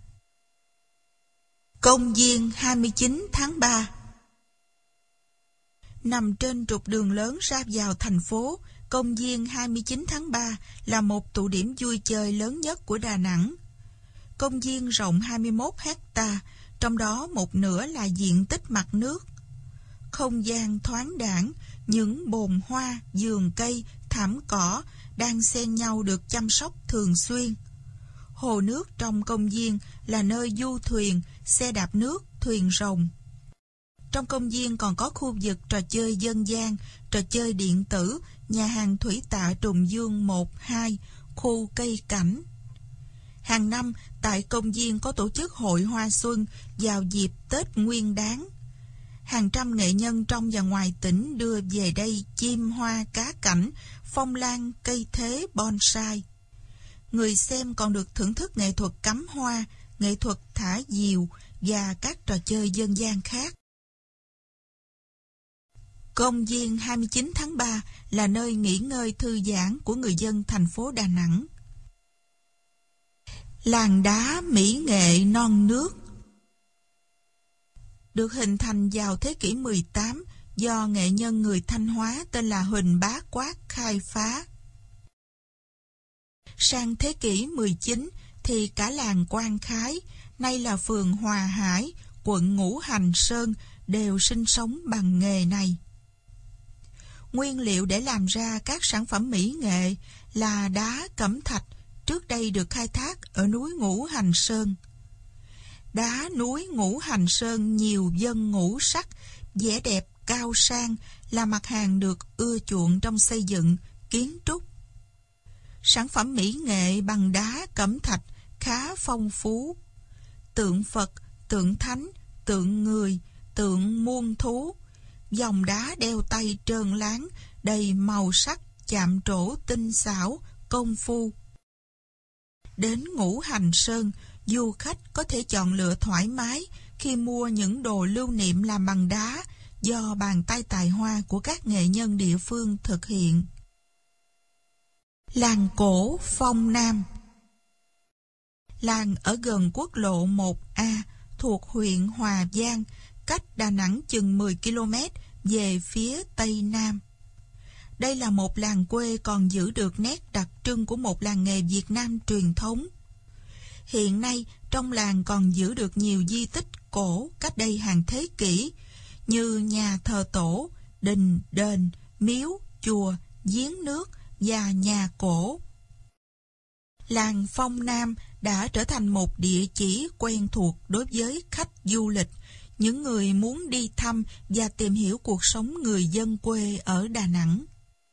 Công viên 29 tháng 3. Nằm trên trục đường lớn ra vào thành phố, công viên 29 tháng 3 là một tụ điểm vui chơi lớn nhất của Đà Nẵng. Công viên rộng 21 hecta, trong đó một nửa là diện tích mặt nước. Không gian thoáng đãng, những bồn hoa, vườn cây, thảm cỏ đang xen nhau được chăm sóc thường xuyên. Hồ nước trong công viên là nơi du thuyền, xe đạp nước, thuyền rồng. Trong công viên còn có khu vực trò chơi dân gian, trò chơi điện tử, nhà hàng thủy tạ Trùng Dương 1, 2, khu cây cảnh. Hàng năm, tại công viên có tổ chức hội hoa xuân vào dịp Tết Nguyên Đán. Hàng trăm nghệ nhân trong và ngoài tỉnh đưa về đây chim hoa cá cảnh, phong lan, cây thế, bonsai. Người xem còn được thưởng thức nghệ thuật cắm hoa, nghệ thuật thả diều và các trò chơi dân gian khác. Công viên 29 tháng 3 là nơi nghỉ ngơi thư giãn của người dân thành phố Đà Nẵng. Làng đá mỹ nghệ non nước được hình thành vào thế kỷ 18 do nghệ nhân người Thanh Hóa tên là Huỳnh Bá Quát khai phá. Sang thế kỷ 19 thì cả làng Quan Khái, nay là phường Hòa Hải, quận Ngũ Hành Sơn, đều sinh sống bằng nghề này. Nguyên liệu để làm ra các sản phẩm mỹ nghệ là đá cẩm thạch, trước đây được khai thác ở núi Ngũ Hành Sơn. Đá núi Ngũ Hành Sơn nhiều vân ngũ sắc, vẻ đẹp cao sang là mặt hàng được ưa chuộng trong xây dựng, kiến trúc. Sản phẩm mỹ nghệ bằng đá cẩm thạch khá phong phú. Tượng Phật, tượng Thánh, tượng người, tượng muôn thú, dòng đá đeo tay trơn láng, đầy màu sắc, chạm trổ tinh xảo, công phu. Đến Ngũ Hành Sơn, du khách có thể chọn lựa thoải mái khi mua những đồ lưu niệm làm bằng đá do bàn tay tài hoa của các nghệ nhân địa phương thực hiện. Làng cổ Phong Nam. Làng ở gần quốc lộ 1A thuộc huyện Hòa Vang, cách Đà Nẵng chừng 10 km về phía Tây Nam. Đây là một làng quê còn giữ được nét đặc trưng của một làng nghề Việt Nam truyền thống. Hiện nay, trong làng còn giữ được nhiều di tích cổ cách đây hàng thế kỷ, như nhà thờ tổ, đình, đền, miếu, chùa, giếng nước và nhà cổ. Làng Phong Nam đã trở thành một địa chỉ quen thuộc đối với khách du lịch, những người muốn đi thăm và tìm hiểu cuộc sống người dân quê ở Đà Nẵng.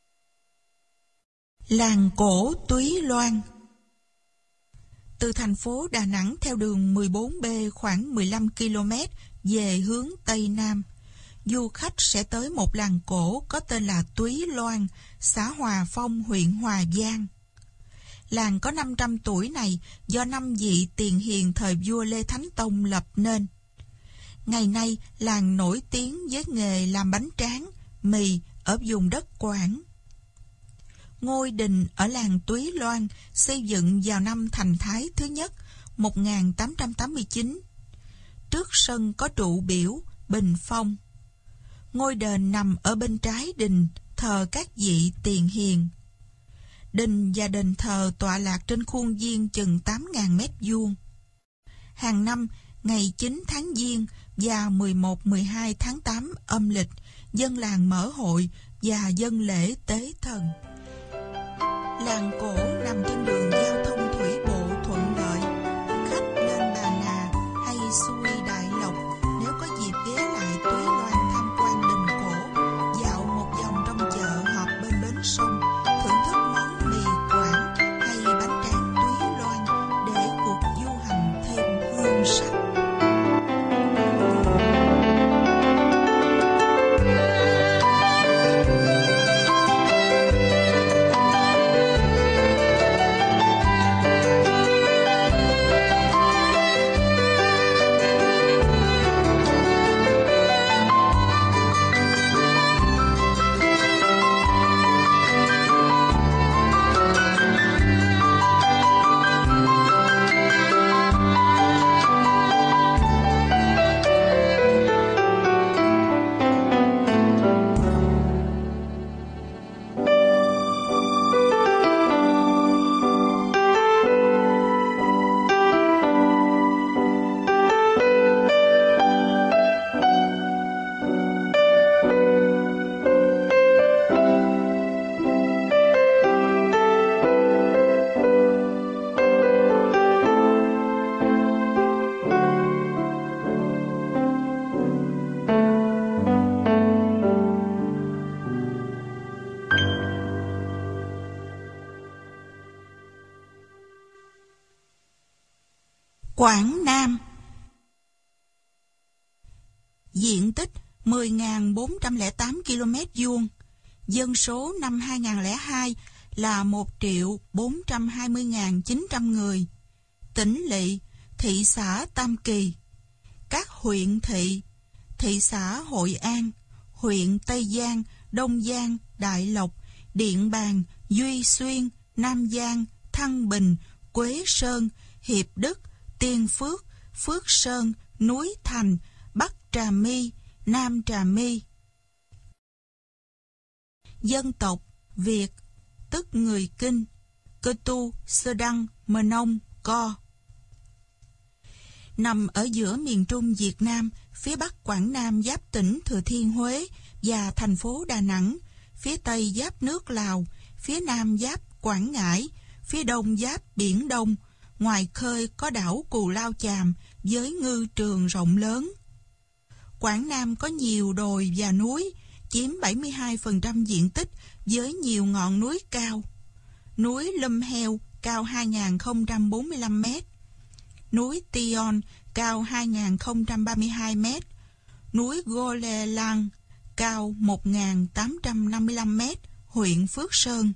Làng cổ Túy Loan. Từ thành phố Đà Nẵng theo đường 14B khoảng 15 km về hướng Tây Nam, du khách sẽ tới một làng cổ có tên là Túy Loan, xã Hòa Phong, huyện Hòa Vang. Làng có 500 tuổi này do 5 vị tiền hiền thời vua Lê Thánh Tông lập nên. Ngày nay, làng nổi tiếng với nghề làm bánh tráng, mì ở vùng đất Quảng. Ngôi đình ở làng Túy Loan xây dựng vào năm Thành Thái thứ nhất, 1889. Trước sân có trụ biểu, bình phong. Ngôi đền nằm ở bên trái đình, thờ các vị tiền hiền. Đình và đền thờ tọa lạc trên khuôn viên chừng 8.000 mét vuông. Hàng năm, ngày 9 tháng Giêng và 11-12 tháng 8 âm lịch, dân làng mở hội và dâng lễ tế thần. Làng cổ nằm trên đường giao thông thủy bộ thuận lợi. Khách lên Bà Nà hay xuôi Đại Lộc nếu có dịp ghé lại Túy Loan tham quan đình cổ, dạo một vòng trong chợ họp bên bến sông, thưởng thức món mì Quảng hay bánh tráng Túy Loan để cuộc du hành thêm hương sắc. Quảng Nam. Diện tích 10.408 km², dân số năm 2002 là 1.420.900 người. Tỉnh lỵ, thị xã Tam Kỳ. Các huyện thị: thị xã Hội An, huyện Tây Giang, Đông Giang, Đại Lộc, Điện Bàn, Duy Xuyên, Nam Giang, Thăng Bình, Quế Sơn, Hiệp Đức, Tiên Phước, Phước Sơn, Núi Thành, Bắc Trà My, Nam Trà My. Dân tộc Việt, tức người Kinh, Cơ Tu, Sơ Đăng, Mờ Nông, Co. Nằm ở giữa miền Trung Việt Nam, phía Bắc Quảng Nam giáp tỉnh Thừa Thiên Huế và thành phố Đà Nẵng, phía Tây giáp nước Lào, phía Nam giáp Quảng Ngãi, phía Đông giáp Biển Đông. Ngoài khơi có đảo Cù Lao Chàm với ngư trường rộng lớn. Quảng Nam có nhiều đồi và núi, chiếm 72% diện tích với nhiều ngọn núi cao. Núi Lâm Heo cao 2.045 m, núi Tion cao 2.032 m, núi Gole Lang cao 1.855 m, huyện Phước Sơn.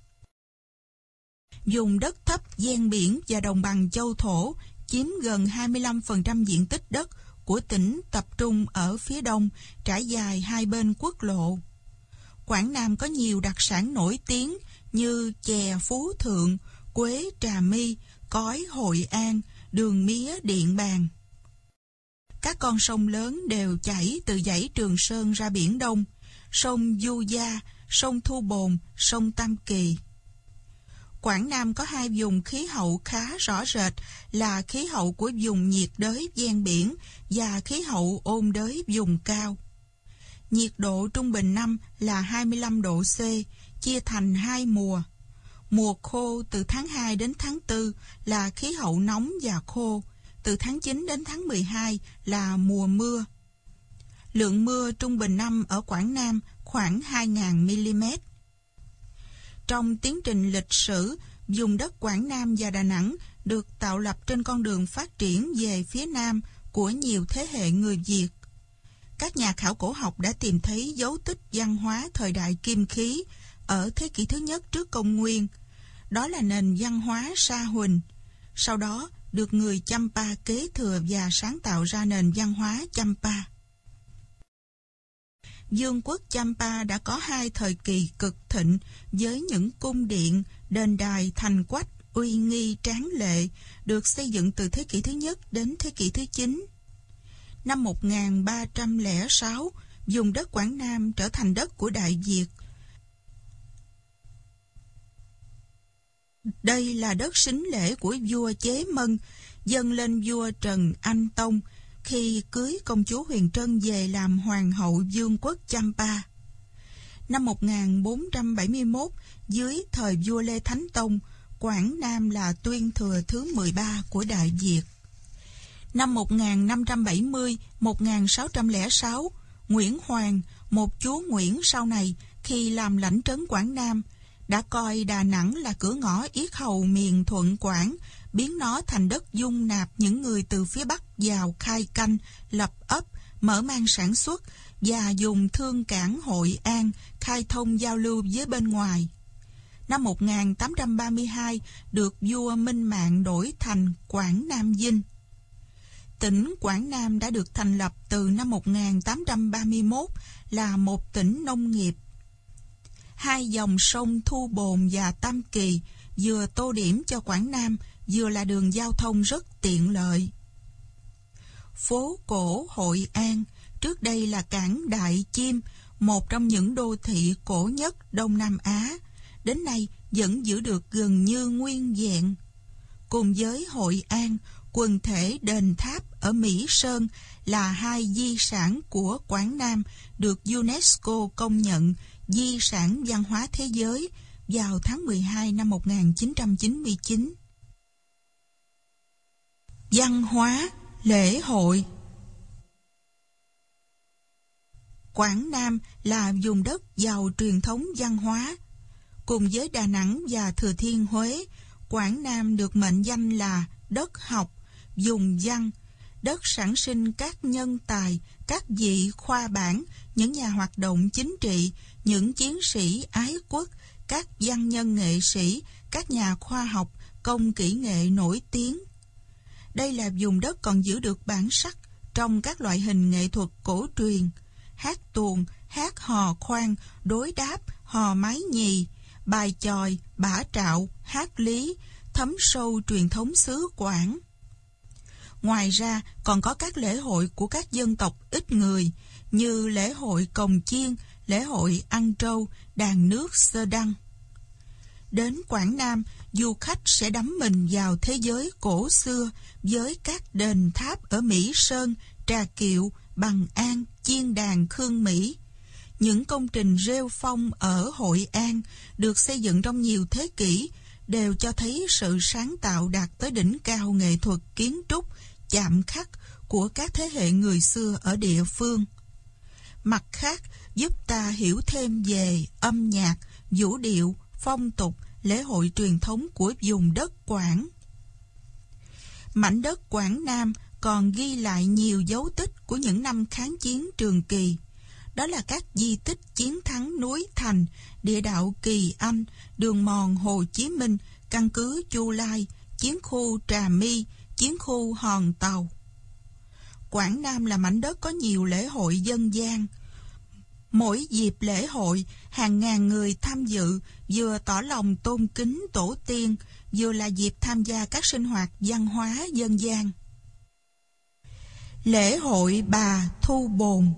Vùng đất thấp ven biển và đồng bằng châu thổ chiếm gần 25% diện tích đất của tỉnh, tập trung ở phía đông, trải dài hai bên quốc lộ. Quảng Nam có nhiều đặc sản nổi tiếng như chè Phú Thượng, quế Trà My, cói Hội An, đường mía Điện Bàn. Các con sông lớn đều chảy từ dãy Trường Sơn ra Biển Đông: sông Du Gia, sông Thu Bồn, sông Tam Kỳ. Quảng Nam có hai vùng khí hậu khá rõ rệt là khí hậu của vùng nhiệt đới ven biển và khí hậu ôn đới vùng cao. Nhiệt độ trung bình năm là 25 độ C, chia thành hai mùa. Mùa khô từ tháng 2 đến tháng 4 là khí hậu nóng và khô, từ tháng 9 đến tháng 12 là mùa mưa. Lượng mưa trung bình năm ở Quảng Nam khoảng 2.000 mm. Trong tiến trình lịch sử, vùng đất Quảng Nam và Đà Nẵng được tạo lập trên con đường phát triển về phía Nam của nhiều thế hệ người Việt. Các nhà khảo cổ học đã tìm thấy dấu tích văn hóa thời đại Kim Khí ở thế kỷ thứ nhất trước công nguyên. Đó là nền văn hóa Sa Huỳnh. Sau đó được người Champa kế thừa và sáng tạo ra nền văn hóa Champa. Vương quốc Champa đã có hai thời kỳ cực thịnh với những cung điện, đền đài, thành quách uy nghi tráng lệ được xây dựng từ thế kỷ thứ nhất đến thế kỷ thứ 9. Năm 1306, vùng đất Quảng Nam trở thành đất của Đại Việt. Đây là đất sính lễ của vua Chế Mân, dâng lên vua Trần Anh Tông khi cưới công chúa Huyền Trân về làm hoàng hậu vương quốc Champa. Năm 1471, dưới thời vua Lê Thánh Tông, Quảng Nam là tuyên thừa thứ 13 của Đại Việt. Năm 1570-1606, Nguyễn Hoàng, một chúa Nguyễn sau này, khi làm lãnh trấn Quảng Nam, đã coi Đà Nẵng là cửa ngõ yết hầu miền Thuận Quảng, biến nó thành đất dung nạp những người từ phía Bắc vào khai canh, lập ấp, mở mang sản xuất và dùng thương cảng Hội An khai thông giao lưu với bên ngoài. Năm 1832 được vua Minh Mạng đổi thành Quảng Nam Vinh. Tỉnh Quảng Nam đã được thành lập từ năm 1831 là một tỉnh nông nghiệp. Hai dòng sông Thu Bồn và Tam Kỳ vừa tô điểm cho Quảng Nam, vừa là đường giao thông rất tiện lợi. Phố cổ Hội An, trước đây là cảng Đại Chiêm, một trong những đô thị cổ nhất Đông Nam Á, đến nay vẫn giữ được gần như nguyên vẹn. Cùng với Hội An, quần thể đền tháp ở Mỹ Sơn là hai di sản của Quảng Nam được UNESCO công nhận di sản văn hóa thế giới vào tháng 12 năm 1999. Văn hóa, lễ hội. Quảng Nam là vùng đất giàu truyền thống văn hóa. Cùng với Đà Nẵng và Thừa Thiên Huế, Quảng Nam được mệnh danh là đất học dùng văn, đất sản sinh các nhân tài, các vị khoa bảng, những nhà hoạt động chính trị, những chiến sĩ ái quốc, các văn nhân nghệ sĩ, các nhà khoa học, công kỹ nghệ nổi tiếng. Đây là vùng đất còn giữ được bản sắc trong các loại hình nghệ thuật cổ truyền, hát tuồng, hát hò khoan, đối đáp, hò mái nhì, bài chòi, bả trạo, hát lý, thấm sâu truyền thống xứ Quảng. Ngoài ra còn có các lễ hội của các dân tộc ít người như lễ hội Cồng Chiên, lễ hội Ăn Trâu, đàn nước Sơ Đăng. Đến Quảng Nam, du khách sẽ đắm mình vào thế giới cổ xưa với các đền tháp ở Mỹ Sơn, Trà Kiệu, Bằng An, Chiên Đàn, Khương Mỹ. Những công trình rêu phong ở Hội An được xây dựng trong nhiều thế kỷ đều cho thấy sự sáng tạo đạt tới đỉnh cao nghệ thuật kiến trúc, chạm khắc của các thế hệ người xưa ở địa phương. Mặt khác, giúp ta hiểu thêm về âm nhạc, vũ điệu, phong tục, lễ hội truyền thống của vùng đất Quảng. Mảnh đất Quảng Nam còn ghi lại nhiều dấu tích của những năm kháng chiến Trường Kỳ. Đó là các di tích chiến thắng núi Thành, địa đạo Kỳ Anh, đường mòn Hồ Chí Minh, căn cứ Chu Lai, chiến khu Trà My, chiến khu Hòn Tàu. Quảng Nam là mảnh đất có nhiều lễ hội dân gian. Mỗi dịp lễ hội, hàng ngàn người tham dự, vừa tỏ lòng tôn kính tổ tiên, vừa là dịp tham gia các sinh hoạt văn hóa dân gian. Lễ hội Bà Thu Bồn.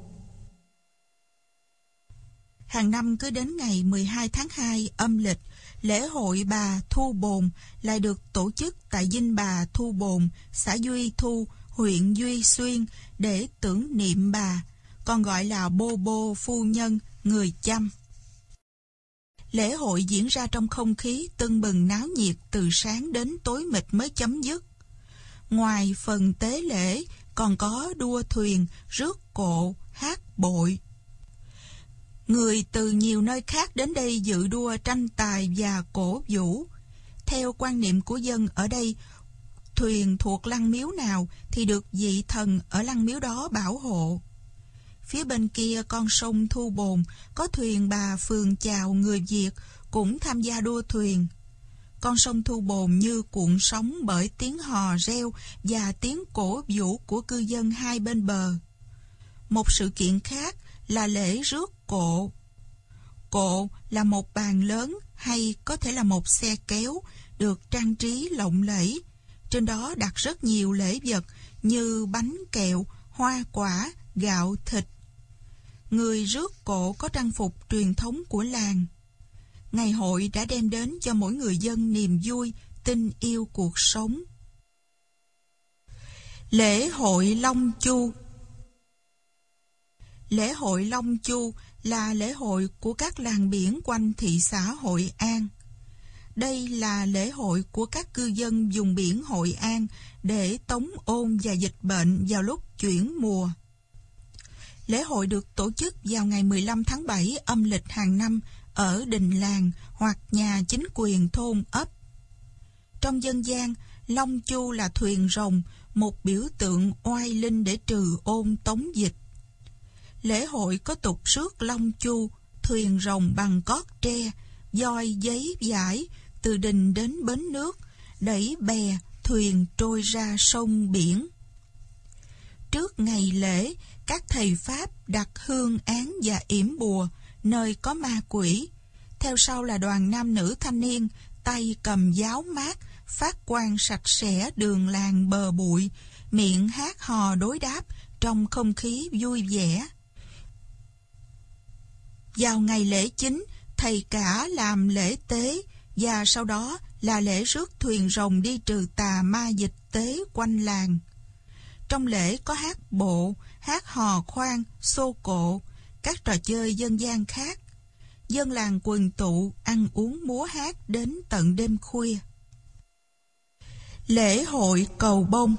Hàng năm cứ đến ngày 12 tháng 2 âm lịch, lễ hội Bà Thu Bồn lại được tổ chức tại dinh Bà Thu Bồn, xã Duy Thu, huyện Duy Xuyên để tưởng niệm bà, còn gọi là Bô Bô Phu Nhân, người Chăm. Lễ hội diễn ra trong không khí tưng bừng náo nhiệt từ sáng đến tối mịt mới chấm dứt. Ngoài phần tế lễ, còn có đua thuyền, rước cộ, hát bội. Người từ nhiều nơi khác đến đây dự đua tranh tài và cổ vũ. Theo quan niệm của dân ở đây, thuyền thuộc lăng miếu nào thì được vị thần ở lăng miếu đó bảo hộ. Phía bên kia con sông Thu Bồn có thuyền bà phường chào người Việt cũng tham gia đua thuyền. Con sông Thu Bồn như cuộn sóng bởi tiếng hò reo và tiếng cổ vũ của cư dân hai bên bờ. Một sự kiện khác là lễ rước cộ. Cộ là một bàn lớn hay có thể là một xe kéo được trang trí lộng lẫy. Trên đó đặt rất nhiều lễ vật như bánh kẹo, hoa quả, gạo, thịt. Người rước cộ có trang phục truyền thống của làng. Ngày hội đã đem đến cho mỗi người dân niềm vui, tình yêu cuộc sống. Lễ hội Long Chu. Lễ hội Long Chu là lễ hội của các làng biển quanh thị xã Hội An. Đây là lễ hội của các cư dân vùng biển Hội An để tống ôn và dịch bệnh vào lúc chuyển mùa. Lễ hội được tổ chức vào ngày 15 tháng 7 âm lịch hàng năm ở đình làng hoặc nhà chính quyền thôn ấp. Trong dân gian, Long Chu là thuyền rồng, một biểu tượng oai linh để trừ ôn tống dịch. Lễ hội có tục rước Long Chu, thuyền rồng bằng cót tre, voi giấy vải, từ đình đến bến nước, đẩy bè, thuyền trôi ra sông biển. Trước ngày lễ, các thầy Pháp đặt hương án và yểm bùa nơi có ma quỷ. Theo sau là đoàn nam nữ thanh niên, tay cầm giáo mát, phát quang sạch sẽ đường làng bờ bụi, miệng hát hò đối đáp trong không khí vui vẻ. Vào ngày lễ chính, thầy cả làm lễ tế và sau đó là lễ rước thuyền rồng đi trừ tà ma dịch tế quanh làng. Trong lễ có hát bộ, hát hò khoan, xô cộ, các trò chơi dân gian khác. Dân làng quần tụ, ăn uống múa hát đến tận đêm khuya. Lễ hội Cầu Bông.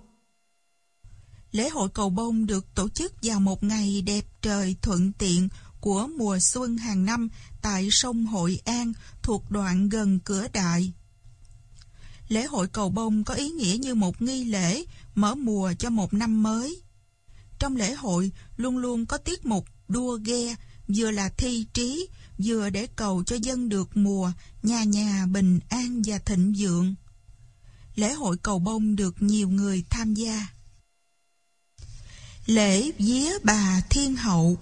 Lễ hội Cầu Bông được tổ chức vào một ngày đẹp trời thuận tiện của mùa xuân hàng năm tại sông Hội An thuộc đoạn gần Cửa Đại. Lễ hội cầu bông có ý nghĩa như một nghi lễ mở mùa cho một năm mới. Trong lễ hội luôn luôn có tiết mục đua ghe, vừa là thi trí, vừa để cầu cho dân được mùa, nhà nhà bình an và thịnh vượng. Lễ hội cầu bông được nhiều người tham gia. Lễ vía bà Thiên Hậu.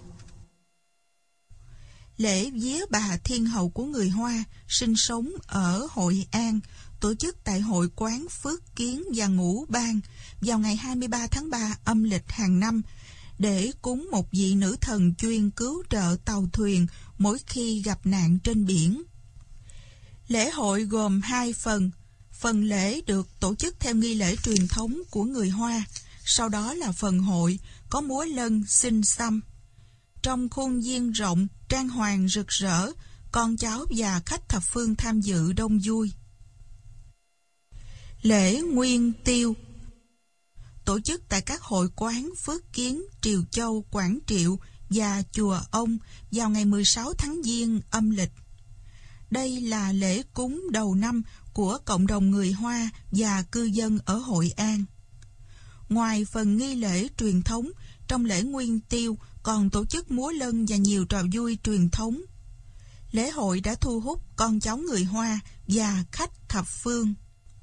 Lễ vía bà Thiên Hậu của người Hoa sinh sống ở Hội An, tổ chức tại Hội quán Phước Kiến và Ngũ Ban vào ngày 23 tháng 3 âm lịch hàng năm, để cúng một vị nữ thần chuyên cứu trợ tàu thuyền mỗi khi gặp nạn trên biển. Lễ hội gồm 2 phần. Phần lễ được tổ chức theo nghi lễ truyền thống của người Hoa, sau đó là phần hội có múa lân xin xăm. Trong khuôn viên rộng, trang hoàng rực rỡ, con cháu và khách thập phương tham dự đông vui. Lễ Nguyên Tiêu tổ chức tại các hội quán Phước Kiến, Triều Châu, Quảng Triệu và Chùa Ông vào ngày 16 tháng Giêng âm lịch. Đây là lễ cúng đầu năm của cộng đồng người Hoa và cư dân ở Hội An. Ngoài phần nghi lễ truyền thống, trong lễ Nguyên Tiêu còn tổ chức múa lân và nhiều trò vui truyền thống. Lễ hội đã thu hút con cháu người Hoa và khách thập phương.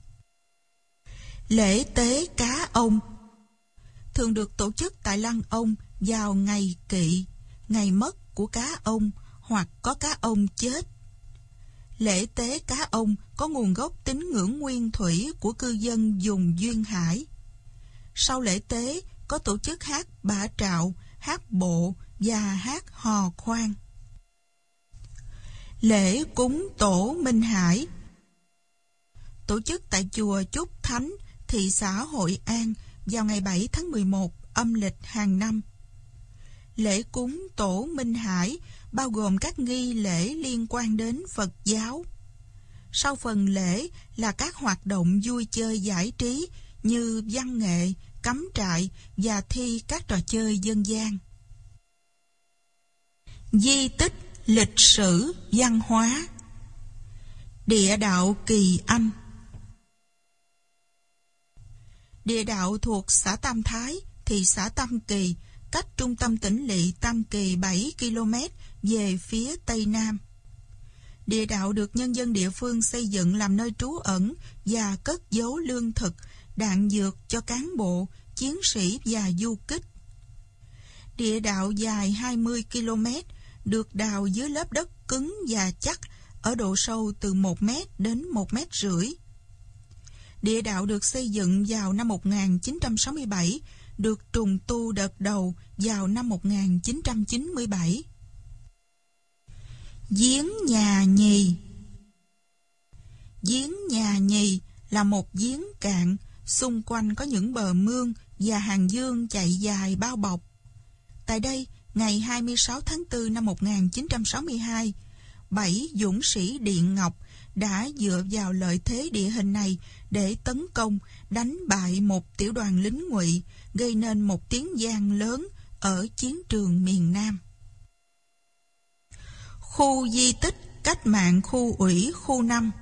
Lễ tế cá ông thường được tổ chức tại Lăng Ông vào ngày Kỵ, ngày mất của cá ông hoặc có cá ông chết. Lễ tế cá ông có nguồn gốc tín ngưỡng nguyên thủy của cư dân vùng duyên hải. Sau lễ tế có tổ chức hát bả trạo, hát bộ và hát hò khoan. Lễ cúng tổ Minh Hải tổ chức tại chùa Chúc Thánh, thị xã Hội An vào ngày 7 tháng 11 âm lịch hàng năm. Lễ cúng tổ Minh Hải bao gồm các nghi lễ liên quan đến Phật giáo. Sau phần lễ là các hoạt động vui chơi giải trí như văn nghệ, cắm trại và thi các trò chơi dân gian. Di tích lịch sử văn hóa. Địa đạo Kỳ Anh. Địa đạo thuộc xã Tam Thái, thị xã Tam Kỳ, cách trung tâm tỉnh lỵ Tam Kỳ 7 km về phía tây nam. Địa đạo được nhân dân địa phương xây dựng làm nơi trú ẩn và cất giấu lương thực, đạn dược cho cán bộ, chiến sĩ và du kích. Địa đạo dài 20 km, được đào dưới lớp đất cứng và chắc, ở độ sâu từ 1 mét đến 1,5 mét. Địa đạo được xây dựng vào năm 1967, được trùng tu đợt đầu vào năm 1997. Giếng Nhà Nhì. Giếng Nhà Nhì là một giếng cạn, xung quanh có những bờ mương và hàng dương chạy dài bao bọc. Tại đây, ngày 26 tháng 4 năm 1962, 7 dũng sĩ Điện Ngọc đã dựa vào lợi thế địa hình này để tấn công, đánh bại một tiểu đoàn lính Ngụy, gây nên một tiếng vang lớn ở chiến trường miền Nam. Khu di tích cách mạng khu ủy khu 5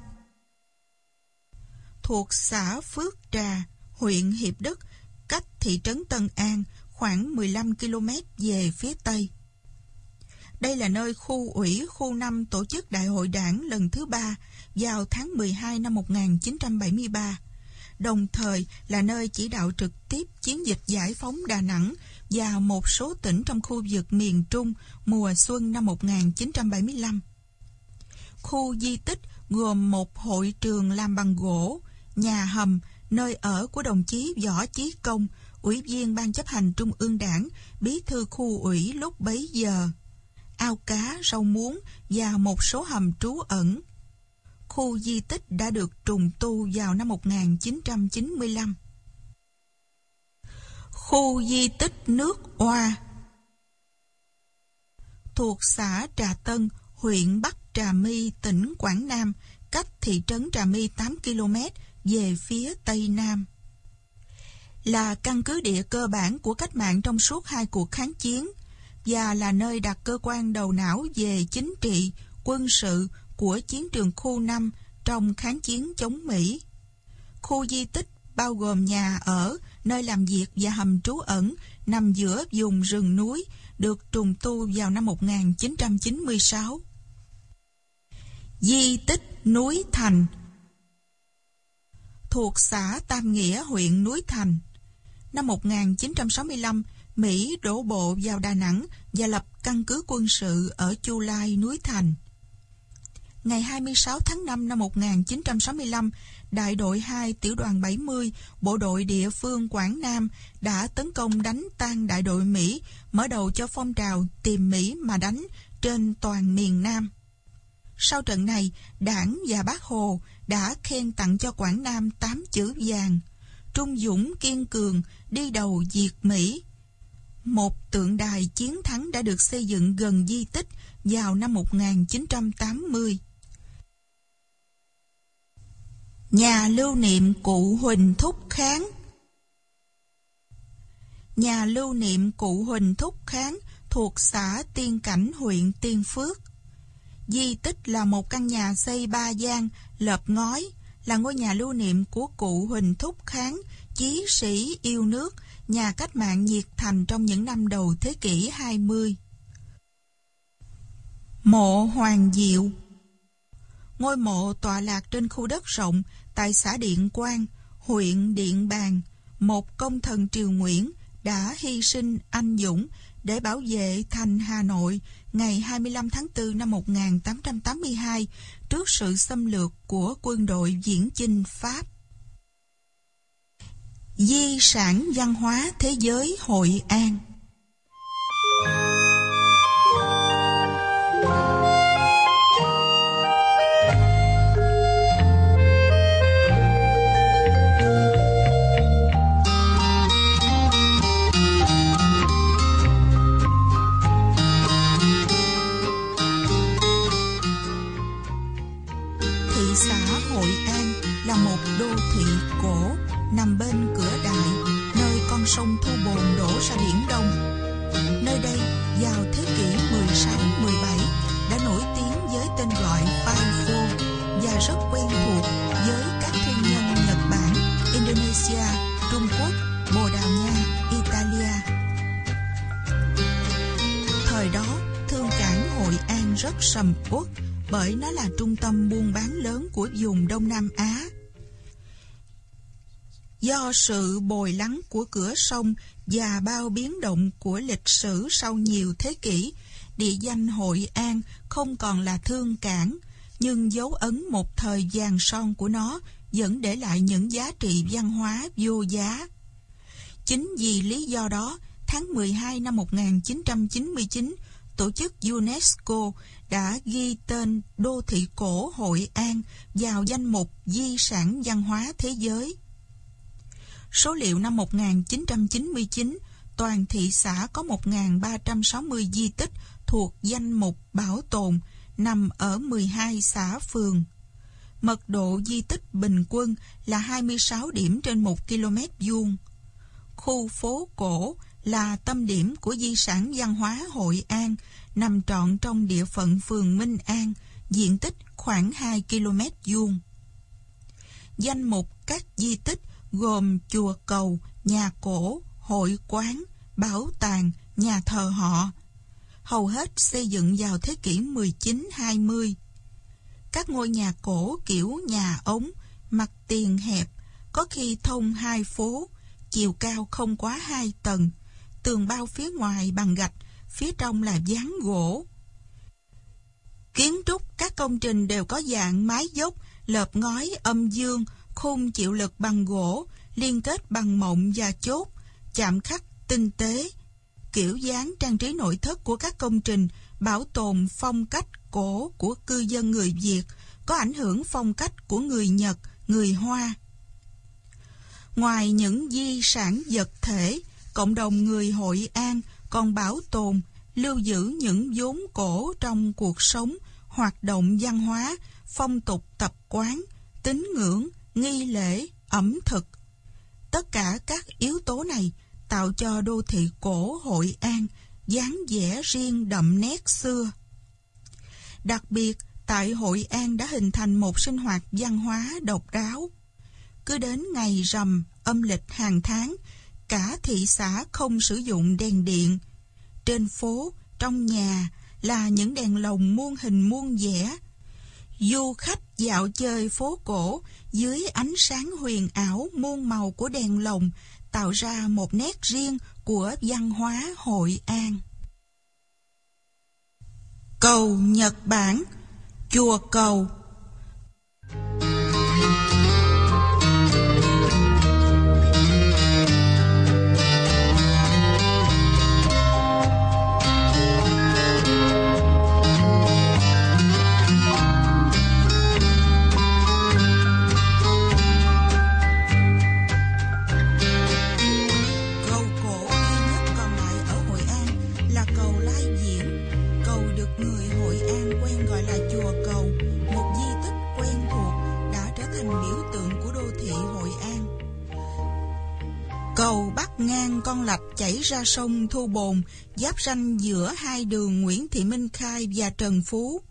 thuộc xã Phước Trà, huyện Hiệp Đức, cách thị trấn Tân An khoảng 15 km về phía tây. Đây là nơi khu ủy khu 5 tổ chức Đại hội Đảng lần thứ 3 vào tháng 12 năm 1973, đồng thời là nơi chỉ đạo trực tiếp chiến dịch giải phóng Đà Nẵng và một số tỉnh trong khu vực miền Trung mùa xuân năm 1975. Khu di tích gồm một hội trường làm bằng gỗ, nhà hầm, nơi ở của đồng chí Võ Chí Công, Ủy viên Ban chấp hành Trung ương Đảng, bí thư khu ủy lúc bấy giờ, ao cá, rau muống và một số hầm trú ẩn. Khu di tích đã được trùng tu vào năm 1995. Khu di tích nước Oa thuộc xã Trà Tân, huyện Bắc Trà My, tỉnh Quảng Nam, cách thị trấn Trà My 8 km về phía tây nam. Là căn cứ địa cơ bản của cách mạng trong suốt 2 cuộc kháng chiến và là nơi đặt cơ quan đầu não về chính trị, quân sự của chiến trường khu 5 trong kháng chiến chống Mỹ. Khu di tích bao gồm nhà ở, nơi làm việc và hầm trú ẩn nằm giữa vùng rừng núi, được trùng tu vào năm 1996. Di tích Núi Thành thuộc xã Tam Nghĩa, huyện Núi Thành. Năm 1965, Mỹ đổ bộ vào Đà Nẵng và lập căn cứ quân sự ở Chu Lai, Núi Thành. Ngày 26 tháng 5 năm 1965, Đại đội 2 Tiểu đoàn 70, Bộ đội địa phương Quảng Nam đã tấn công đánh tan đại đội Mỹ, mở đầu cho phong trào tìm Mỹ mà đánh trên toàn miền Nam. Sau trận này, Đảng và Bác Hồ đã khen tặng cho Quảng Nam 8 chữ vàng: trung dũng kiên cường, đi đầu diệt Mỹ. Một tượng đài chiến thắng đã được xây dựng gần di tích vào năm 1980. Nhà lưu niệm cụ Huỳnh Thúc Kháng. Nhà lưu niệm cụ Huỳnh Thúc Kháng thuộc xã Tiên Cảnh, huyện Tiên Phước. Di tích là một căn nhà xây 3 gian, lợp ngói, là ngôi nhà lưu niệm của cụ Huỳnh Thúc Kháng, chí sĩ yêu nước, nhà cách mạng nhiệt thành trong những năm đầu thế kỷ 20. Mộ Hoàng Diệu. Ngôi mộ tọa lạc trên khu đất rộng tại xã Điện Quang, huyện Điện Bàn. Một công thần triều Nguyễn đã hy sinh anh dũng để bảo vệ thành Hà Nội ngày 25 tháng 4 năm 1882 trước sự xâm lược của quân đội viễn chinh Pháp. Di sản văn hóa thế giới Hội An. Thị xã Hội An là một đô thị cổ nằm bên cửa Đại, nơi con sông Thu Bồn đổ ra Biển Đông. Nơi đây vào thế kỷ 16-17 đã nổi tiếng với tên gọi Phai Phô và rất quen thuộc với các thương nhân Nhật Bản, Indonesia, Trung Quốc, Bồ Đào Nha, Italia. Thời đó, thương cảng Hội An rất sầm uất bởi nó là trung tâm buôn bán lớn của vùng Đông Nam Á. Do sự bồi lắng của cửa sông và bao biến động của lịch sử sau nhiều thế kỷ, địa danh Hội An không còn là thương cảng, nhưng dấu ấn một thời vàng son của nó vẫn để lại những giá trị văn hóa vô giá. Chính vì lý do đó, tháng 12 năm 1999, tổ chức UNESCO đã ghi tên đô thị cổ Hội An vào danh mục di sản văn hóa thế giới. Số liệu năm 1999, toàn thị xã có 1.360 di tích thuộc danh mục bảo tồn, nằm ở 12 xã phường. Mật độ di tích bình quân là 26 điểm trên 1 km vuông. Khu phố cổ là tâm điểm của di sản văn hóa Hội An, nằm trọn trong địa phận phường Minh An, diện tích khoảng 2 km vuông. Danh mục các di tích gồm chùa cầu, nhà cổ, hội quán, bảo tàng, nhà thờ họ. Hầu hết xây dựng vào thế kỷ 19-20. Các ngôi nhà cổ kiểu nhà ống, mặt tiền hẹp, có khi thông 2 phố, chiều cao không quá 2 tầng, tường bao phía ngoài bằng gạch, phía trong là ván gỗ. Kiến trúc các công trình đều có dạng mái dốc, lợp ngói âm dương, khung chịu lực bằng gỗ, liên kết bằng mộng và chốt, chạm khắc tinh tế. Kiểu dáng trang trí nội thất của các công trình bảo tồn phong cách cổ của cư dân người Việt, có ảnh hưởng phong cách của người Nhật, người Hoa. Ngoài những di sản vật thể, cộng đồng người Hội An còn bảo tồn, lưu giữ những vốn cổ trong cuộc sống, hoạt động văn hóa, phong tục tập quán, tín ngưỡng, nghi lễ, ẩm thực. Tất cả các yếu tố này tạo cho đô thị cổ Hội An dáng vẻ riêng đậm nét xưa. Đặc biệt, tại Hội An đã hình thành một sinh hoạt văn hóa độc đáo. cứ đến ngày rằm âm lịch hàng tháng, cả thị xã không sử dụng đèn điện. Trên phố, trong nhà là những đèn lồng muôn hình muôn vẻ. Du khách dạo chơi phố cổ dưới ánh sáng huyền ảo muôn màu của đèn lồng tạo ra một nét riêng của văn hóa Hội An. Cầu Nhật Bản, chùa Cầu. Cầu bắc ngang con lạch chảy ra sông Thu Bồn, giáp ranh giữa hai đường Nguyễn Thị Minh Khai và Trần Phú.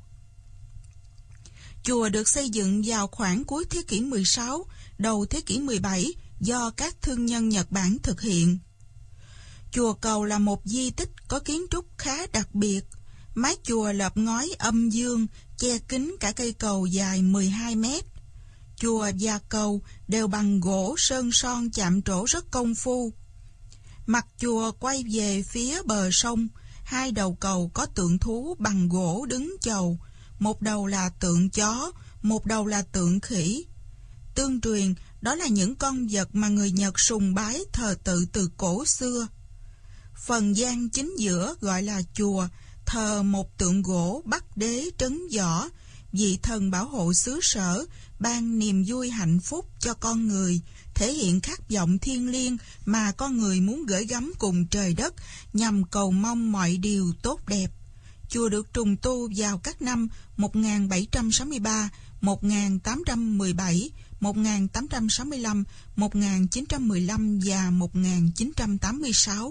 Chùa được xây dựng vào khoảng cuối thế kỷ 16, đầu thế kỷ 17 do các thương nhân Nhật Bản thực hiện. Chùa Cầu là một di tích có kiến trúc khá đặc biệt. Mái chùa lợp ngói âm dương, che kín cả cây cầu dài 12 mét. Chùa và cầu đều bằng gỗ sơn son chạm trổ rất công phu. Mặt chùa quay về phía bờ sông, hai đầu cầu có tượng thú bằng gỗ đứng chầu, một đầu là tượng chó, một đầu là tượng khỉ. Tương truyền, đó là những con vật mà người Nhật sùng bái thờ tự từ cổ xưa. Phần gian chính giữa gọi là chùa, thờ một tượng gỗ Bắc Đế trấn võ, vị thần bảo hộ xứ sở, ban niềm vui hạnh phúc cho con người, thể hiện khát vọng thiêng liêng mà con người muốn gửi gắm cùng trời đất nhằm cầu mong mọi điều tốt đẹp. Chùa được trùng tu vào các năm 1763, 1817, 1865, 1915 và 1986.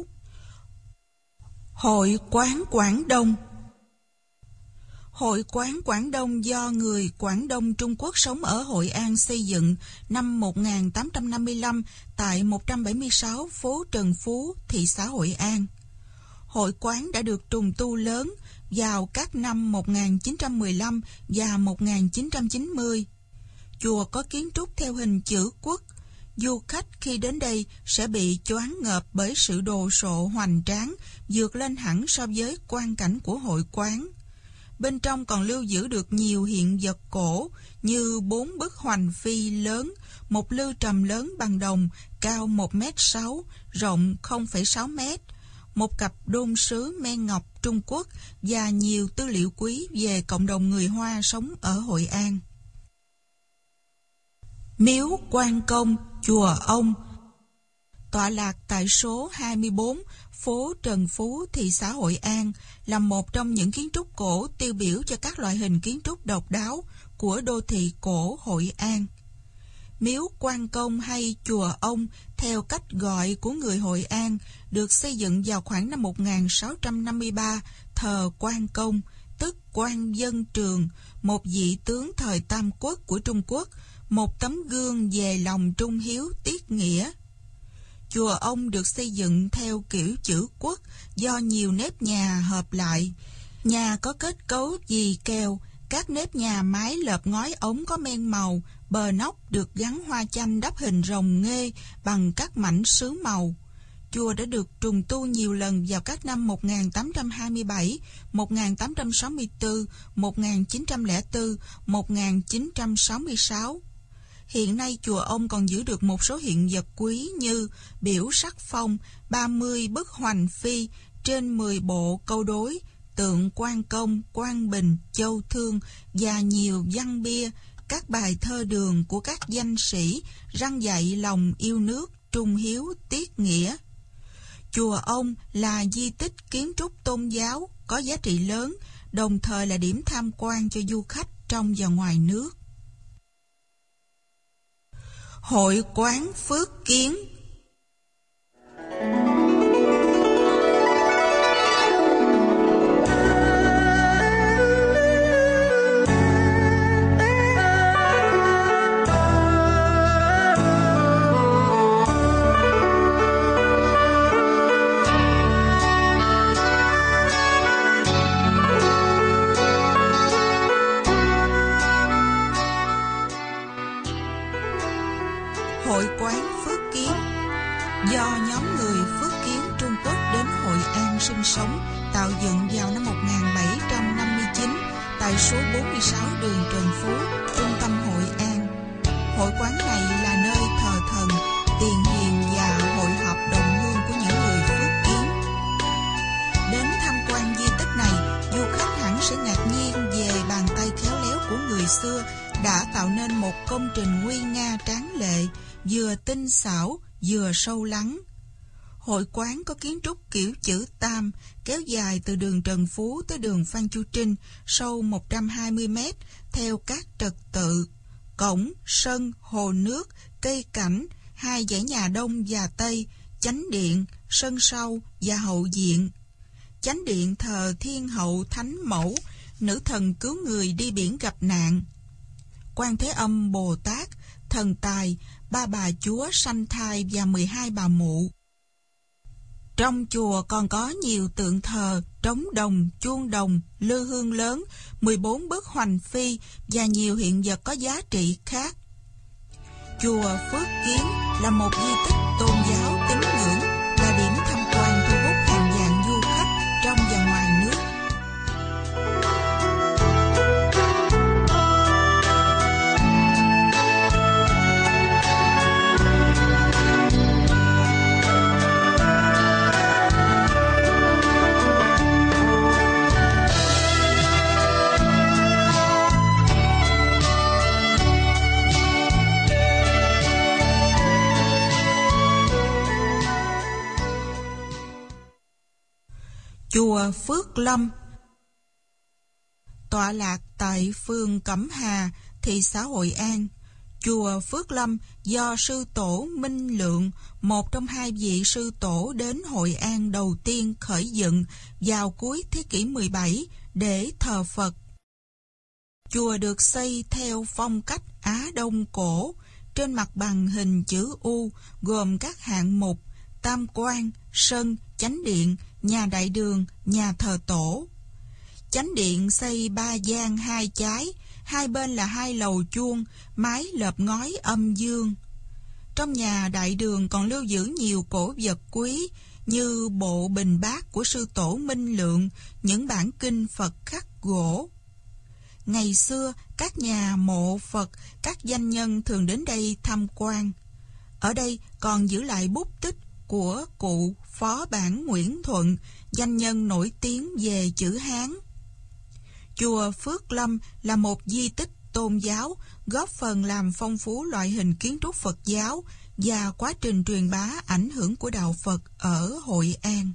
Hội quán Quảng Đông. Hội quán Quảng Đông do người Quảng Đông Trung Quốc sống ở Hội An xây dựng năm 1855 tại 176 phố Trần Phú, thị xã Hội An. Hội quán đã được trùng tu lớn vào các năm 1915 và 1990. Chùa có kiến trúc theo hình chữ quốc. Du khách khi đến đây sẽ bị choáng ngợp bởi sự đồ sộ hoành tráng, vượt lên hẳn so với quang cảnh của hội quán. Bên trong còn lưu giữ được nhiều hiện vật cổ như 4 bức hoành phi lớn, một lư trầm lớn bằng đồng cao 1,6 m, rộng 0,6 m, một cặp đôn sứ men ngọc Trung Quốc và nhiều tư liệu quý về cộng đồng người Hoa sống ở Hội An. Miếu Quan Công, chùa Ông, tọa lạc tại số 24, phố Trần Phú, thị xã Hội An, là một trong những kiến trúc cổ tiêu biểu cho các loại hình kiến trúc độc đáo của đô thị cổ Hội An. Miếu Quan Công hay chùa Ông, theo cách gọi của người Hội An, được xây dựng vào khoảng năm 1653, thờ Quan Công, tức Quan Dân Trường, một vị tướng thời Tam Quốc của Trung Quốc, một tấm gương về lòng trung hiếu tiết nghĩa. Chùa Ông được xây dựng theo kiểu chữ quốc do nhiều nếp nhà hợp lại. Nhà có kết cấu dì kèo, các nếp nhà mái lợp ngói ống có men màu, bờ nóc được gắn hoa chanh đắp hình rồng nghê bằng các mảnh sứ màu. Chùa đã được trùng tu nhiều lần vào các năm 1827, 1864, 1904, 1966. Hiện nay chùa Ông còn giữ được một số hiện vật quý như biểu sắc phong, 30 bức hoành phi, trên 10 bộ câu đối, tượng Quan Công, Quan Bình, Châu Thương và nhiều văn bia, các bài thơ đường của các danh sĩ răn dạy lòng yêu nước, trung hiếu, tiết nghĩa. Chùa Ông là di tích kiến trúc tôn giáo có giá trị lớn, đồng thời là điểm tham quan cho du khách trong và ngoài nước. Hội quán Phước Kiến. Hội quán Phước Kiến. Do nhóm người Phước Kiến Trung Quốc đến Hội An sinh sống, tạo dựng vào năm 1759 tại số 46 đường Trần Phú, trung tâm Hội An. Hội quán này là nơi thờ thần, tiền hiền và hội họp đồng hương của những người Phước Kiến. Đến tham quan di tích này, du khách hẳn sẽ ngạc nhiên về bàn tay khéo léo của người xưa đã tạo nên một công trình nguy nga tráng lệ, vừa tinh xảo vừa sâu lắng. Hội quán có kiến trúc kiểu chữ Tam, kéo dài từ đường Trần Phú tới đường Phan Chu Trinh, sâu 120 m theo các trật tự: cổng, sân, hồ nước, cây cảnh, hai dãy nhà đông và tây, chánh điện, sân sau và hậu viện. Chánh điện thờ Thiên Hậu Thánh Mẫu, nữ thần cứu người đi biển gặp nạn. Quan Thế Âm Bồ Tát, thần tài, ba bà chúa sanh thai và 12 bà mụ. Trong chùa còn có nhiều tượng thờ, trống đồng, chuông đồng, lư hương lớn, 14 bức hoành phi và nhiều hiện vật có giá trị khác. Chùa Phước Kiến là một di tích tôn giáo tín ngưỡng, là điểm tham quan thu hút hàng vạn du khách trong và ngoài nước. Chùa Phước Lâm tọa lạc tại phường Cẩm Hà, thị xã Hội An. Chùa Phước Lâm do sư tổ Minh Lượng, một trong hai vị sư tổ đến Hội An đầu tiên khởi dựng vào cuối thế kỷ 17 để thờ Phật. Chùa được xây theo phong cách Á Đông cổ, trên mặt bằng hình chữ U, gồm các hạng mục: tam quan, sân, chánh điện, nhà đại đường, nhà thờ tổ. Chánh điện xây 3 gian 2 chái, hai bên là 2 lầu chuông, mái lợp ngói âm dương. Trong nhà đại đường còn lưu giữ nhiều cổ vật quý như bộ bình bát của sư tổ Minh Lượng, những bản kinh Phật khắc gỗ. Ngày xưa, các nhà mộ Phật, các danh nhân thường đến đây tham quan. Ở đây còn giữ lại bút tích của cụ Phó Bản Nguyễn Thuận, danh nhân nổi tiếng về chữ Hán. Chùa Phước Lâm là một di tích tôn giáo, góp phần làm phong phú loại hình kiến trúc Phật giáo và quá trình truyền bá ảnh hưởng của đạo Phật ở Hội An.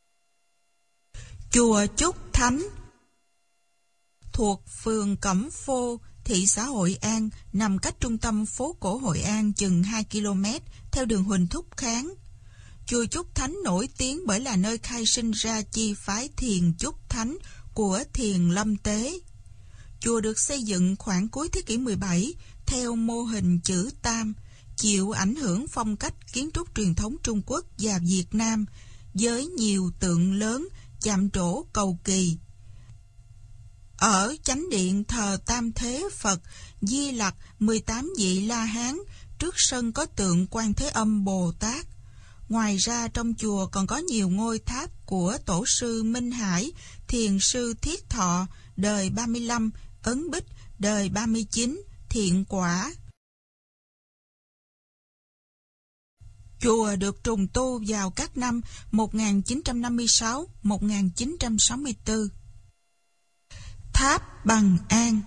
Chùa Chúc Thánh thuộc phường Cẩm Phô, thị xã Hội An, nằm cách trung tâm phố cổ Hội An chừng 2 km theo đường Huỳnh Thúc Kháng. Chùa Chúc Thánh nổi tiếng bởi là nơi khai sinh ra chi phái Thiền Chúc Thánh của Thiền Lâm Tế. Chùa được xây dựng khoảng cuối thế kỷ 17 theo mô hình chữ Tam, chịu ảnh hưởng phong cách kiến trúc truyền thống Trung Quốc và Việt Nam, với nhiều tượng lớn, chạm trổ cầu kỳ. Ở chánh điện thờ Tam Thế Phật, Di Lặc, 18 vị La Hán, trước sân có tượng Quan Thế Âm Bồ Tát. Ngoài ra trong chùa còn có nhiều ngôi tháp của tổ sư Minh Hải, thiền sư Thiết Thọ, đời 35, Ấn Bích, đời 39, Thiện Quả. Chùa được trùng tu vào các năm 1956-1964. Tháp Bằng An.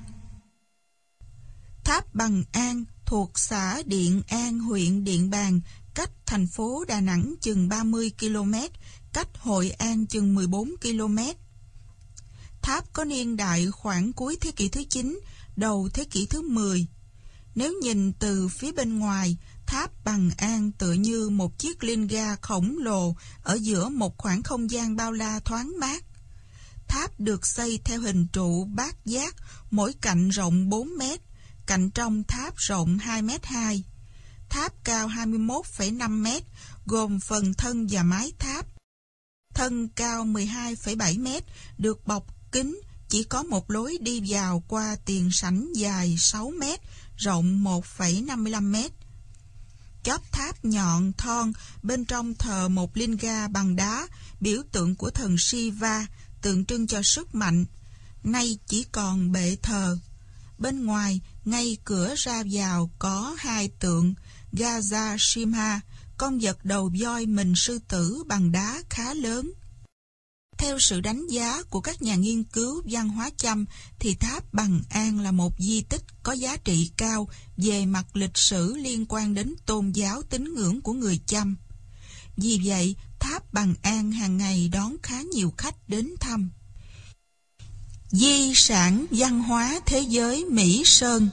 Tháp Bằng An thuộc xã Điện An, huyện Điện Bàn, cách thành phố Đà Nẵng chừng 30 km, cách Hội An chừng 14 km. Tháp có niên đại khoảng cuối thế kỷ thứ 9, đầu thế kỷ thứ 10. Nếu nhìn từ phía bên ngoài, tháp Bằng An tựa như một chiếc linh ga khổng lồ ở giữa một khoảng không gian bao la thoáng mát. Tháp được xây theo hình trụ bát giác, mỗi cạnh rộng 4 m, cạnh trong tháp rộng 2,2 m. Tháp cao 21,5 m, gồm phần thân và mái tháp. Thân cao 12,7 m, được bọc kính, chỉ có một lối đi vào qua tiền sảnh dài 6 m, rộng 1,55 m. chóp tháp nhọn thon, bên trong thờ một linga bằng đá, biểu tượng của thần Shiva, tượng trưng cho sức mạnh. Nay chỉ còn bệ thờ. Bên ngoài, ngay cửa ra vào có hai tượng Gaza Simha, con vật đầu voi mình sư tử bằng đá khá lớn. Theo sự đánh giá của các nhà nghiên cứu văn hóa Chăm, thì tháp Bằng An là một di tích có giá trị cao về mặt lịch sử liên quan đến tôn giáo tín ngưỡng của người Chăm. Vì vậy, tháp Bằng An hàng ngày đón khá nhiều khách đến thăm. Di sản văn hóa thế giới Mỹ Sơn.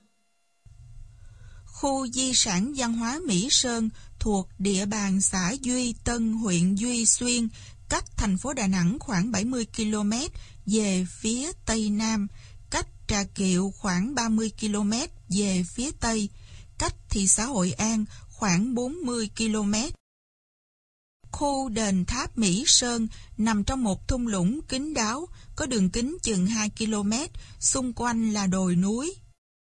Khu di sản văn hóa Mỹ Sơn thuộc địa bàn xã Duy Tân, huyện Duy Xuyên, cách thành phố Đà Nẵng khoảng 70 km về phía Tây Nam, cách Trà Kiệu khoảng 30 km về phía Tây, cách thị xã Hội An khoảng 40 km. Khu đền tháp Mỹ Sơn nằm trong một thung lũng kín đáo, có đường kính chừng 2 km, xung quanh là đồi núi.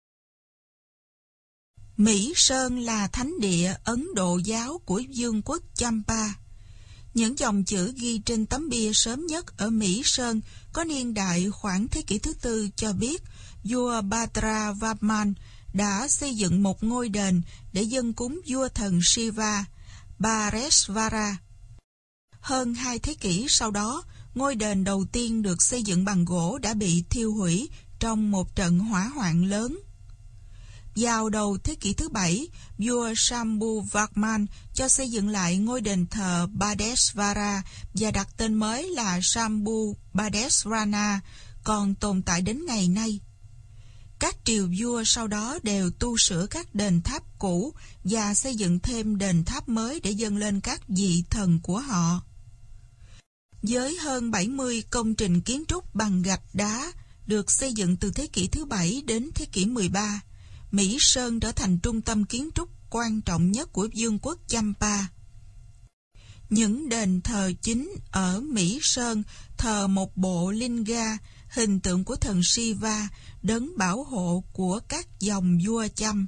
Mỹ Sơn là thánh địa Ấn Độ giáo của vương quốc Champa. Những dòng chữ ghi trên tấm bia sớm nhất ở Mỹ Sơn có niên đại khoảng thế kỷ thứ tư cho biết vua Bhadra Varman đã xây dựng một ngôi đền để dâng cúng vua thần Shiva, Baresvara. Hơn 2 thế kỷ sau đó, ngôi đền đầu tiên được xây dựng bằng gỗ đã bị thiêu hủy trong một trận hỏa hoạn lớn. Vào đầu thế kỷ thứ 7, vua Shambhu Varman cho xây dựng lại ngôi đền thờ Badesvara và đặt tên mới là Shambhu Badesrana, còn tồn tại đến ngày nay. Các triều vua sau đó đều tu sửa các đền tháp cũ và xây dựng thêm đền tháp mới để dâng lên các vị thần của họ. Với hơn 70 công trình kiến trúc bằng gạch đá được xây dựng từ thế kỷ thứ 7 đến thế kỷ 13, Mỹ Sơn trở thành trung tâm kiến trúc quan trọng nhất của vương quốc Champa. Những đền thờ chính ở Mỹ Sơn thờ một bộ linga, hình tượng của thần Shiva, đấng bảo hộ của các dòng vua Chăm.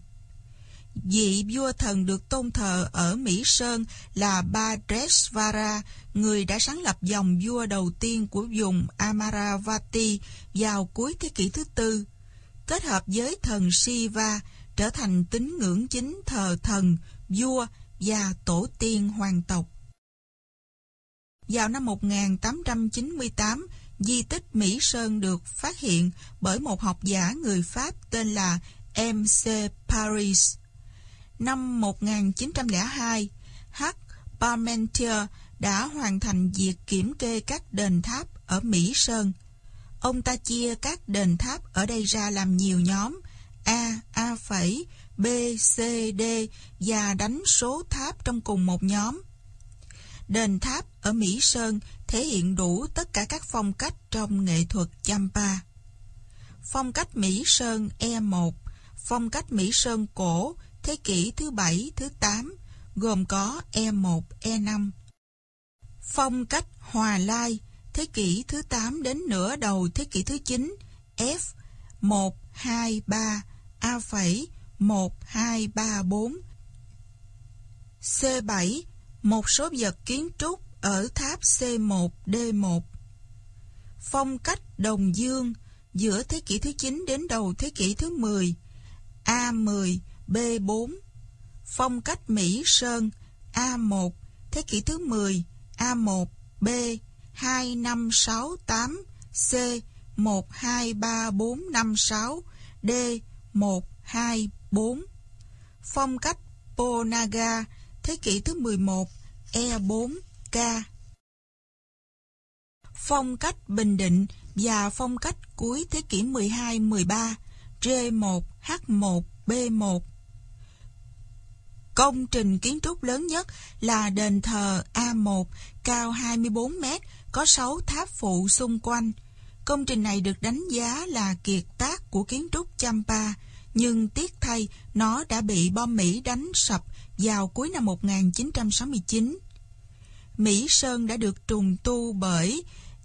Vị vua thần được tôn thờ ở Mỹ Sơn là Badresvara, người đã sáng lập dòng vua đầu tiên của vùng Amaravati vào cuối thế kỷ thứ tư. Kết hợp với thần Shiva, trở thành tín ngưỡng chính thờ thần, vua và tổ tiên hoàng tộc. Vào năm 1898, di tích Mỹ Sơn được phát hiện bởi một học giả người Pháp tên là M.C. Paris. Năm 1902, H. Parmentier đã hoàn thành việc kiểm kê các đền tháp ở Mỹ Sơn. Ông ta chia các đền tháp ở đây ra làm nhiều nhóm A, A', B, C, D và đánh số tháp trong cùng một nhóm. Đền tháp ở Mỹ Sơn thể hiện đủ tất cả các phong cách trong nghệ thuật Champa. Phong cách Mỹ Sơn E1, phong cách Mỹ Sơn cổ thế kỷ thứ 7, thứ 8, gồm có E1, E5. Phong cách Hòa Lai thế kỷ thứ 8 đến nửa đầu thế kỷ thứ 9, F 1, 2, 3, A', 1, 2, 3, 4. C7, một số vật kiến trúc ở tháp C1, D1. Phong cách Đồng Dương giữa thế kỷ thứ 9 đến đầu thế kỷ thứ 10, A10, B4. Phong cách Mỹ Sơn A1, thế kỷ thứ 10, A1, B 2, 5, 6, 8, C 1, 2, 3, 4, 5, 6, D 1, 2, 4. Phong cách Ponaga thế kỷ thứ 11, E4K. Phong cách Bình Định và phong cách cuối thế kỷ 12-13, G1, H1, B1. Công trình kiến trúc lớn nhất là đền thờ A1, cao 24 mét, có 6 tháp phụ xung quanh. Công trình này được đánh giá là kiệt tác của kiến trúc Champa, nhưng tiếc thay nó đã bị bom Mỹ đánh sập vào cuối năm 1969. Mỹ Sơn đã được trùng tu bởi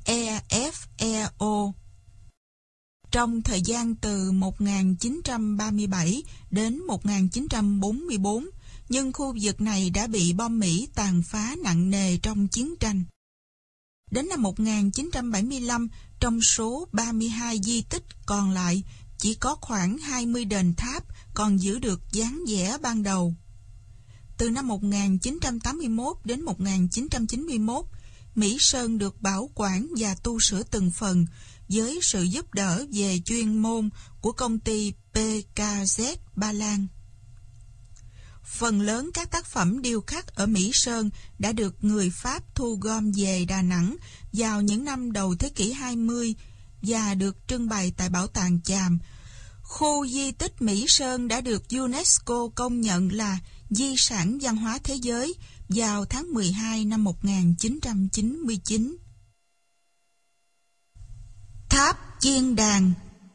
EFEO. Trong thời gian từ 1937 đến 1944, nhưng khu vực này đã bị bom Mỹ tàn phá nặng nề trong chiến tranh. Đến năm 1975, trong số 32 di tích còn lại, chỉ có khoảng 20 đền tháp còn giữ được dáng vẻ ban đầu. Từ năm 1981 đến 1991, Mỹ Sơn được bảo quản và tu sửa từng phần với sự giúp đỡ về chuyên môn của công ty PKZ Ba Lan. Phần lớn các tác phẩm điêu khắc ở Mỹ Sơn đã được người Pháp thu gom về Đà Nẵng vào những năm đầu thế kỷ 20 và được trưng bày tại Bảo tàng Chàm. Khu di tích Mỹ Sơn đã được UNESCO công nhận là Di sản văn hóa thế giới vào tháng 12 năm 1999. Tháp Chiên Đàn.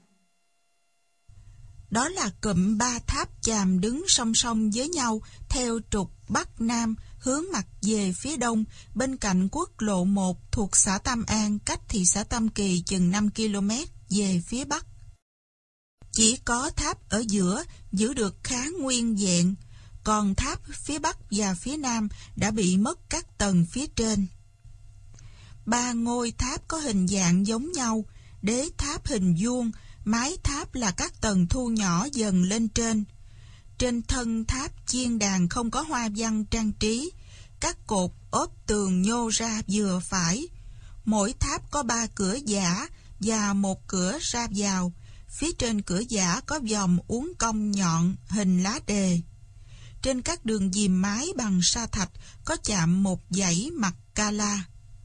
Đó là cụm 3 tháp chàm đứng song song với nhau theo trục Bắc Nam hướng mặt về phía đông bên cạnh quốc lộ 1 thuộc xã Tam An, cách thị xã Tam Kỳ chừng 5 km về phía bắc. Chỉ có tháp ở giữa giữ được khá nguyên vẹn, còn tháp phía bắc và phía nam đã bị mất các tầng phía trên. 3 ngôi tháp có hình dạng giống nhau, đế tháp hình vuông, mái tháp là các tầng thu nhỏ dần lên trên. Trên thân tháp chiên đàn không có hoa văn trang trí, các cột ốp tường nhô ra vừa phải. Mỗi tháp có 3 cửa giả và 1 cửa ra vào. Phía trên cửa giả có vòm uốn cong nhọn hình lá đề. Trên các đường dìm mái bằng sa thạch có chạm một dãy mặt cala.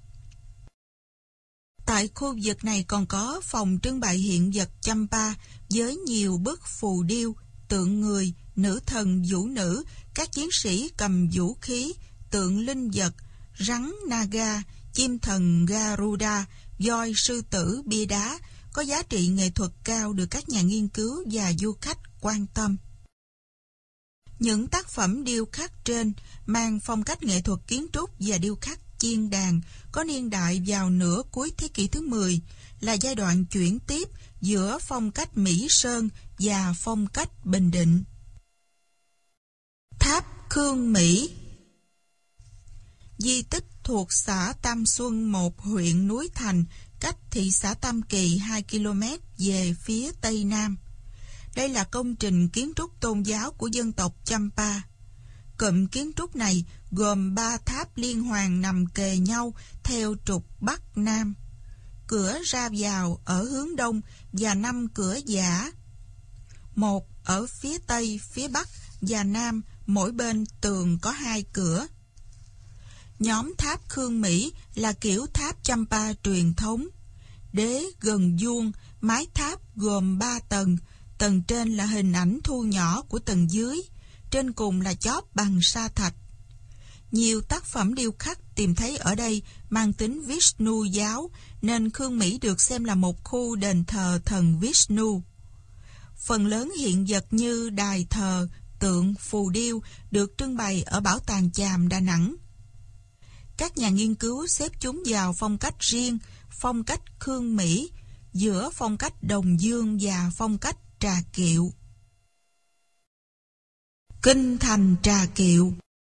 Tại khu vực này còn có phòng trưng bày hiện vật Champa với nhiều bức phù điêu, tượng người, nữ thần vũ nữ, các chiến sĩ cầm vũ khí, tượng linh vật, rắn Naga, chim thần Garuda, voi sư tử bia đá, có giá trị nghệ thuật cao được các nhà nghiên cứu và du khách quan tâm. Những tác phẩm điêu khắc trên mang phong cách nghệ thuật kiến trúc và điêu khắc chiên đàn có niên đại vào nửa cuối thế kỷ thứ 10, là giai đoạn chuyển tiếp giữa phong cách Mỹ Sơn và phong cách Bình Định. Tháp Khương Mỹ. Di tích thuộc xã Tam Xuân 1, huyện Núi Thành, cách thị xã Tam Kỳ 2 km về phía tây nam. Đây là công trình kiến trúc tôn giáo của dân tộc Champa. Cụm kiến trúc này gồm 3 tháp liên hoàn nằm kề nhau theo trục Bắc Nam. Cửa ra vào ở hướng đông và 5 cửa giả. 1 ở phía tây, phía bắc và nam, mỗi bên tường có 2 cửa. Nhóm tháp Khương Mỹ là kiểu tháp Champa truyền thống. Đế gần vuông, mái tháp gồm 3 tầng. Tầng trên là hình ảnh thu nhỏ của tầng dưới, trên cùng là chóp bằng sa thạch. Nhiều tác phẩm điêu khắc tìm thấy ở đây mang tính Vishnu giáo, nên Khương Mỹ được xem là một khu đền thờ thần Vishnu. Phần lớn hiện vật như đài thờ, tượng, phù điêu được trưng bày ở Bảo tàng Chàm Đà Nẵng. Các nhà nghiên cứu xếp chúng vào phong cách riêng, phong cách Khương Mỹ, giữa phong cách Đồng Dương và phong cách Trà Kiệu. Kinh thành Trà Kiệu.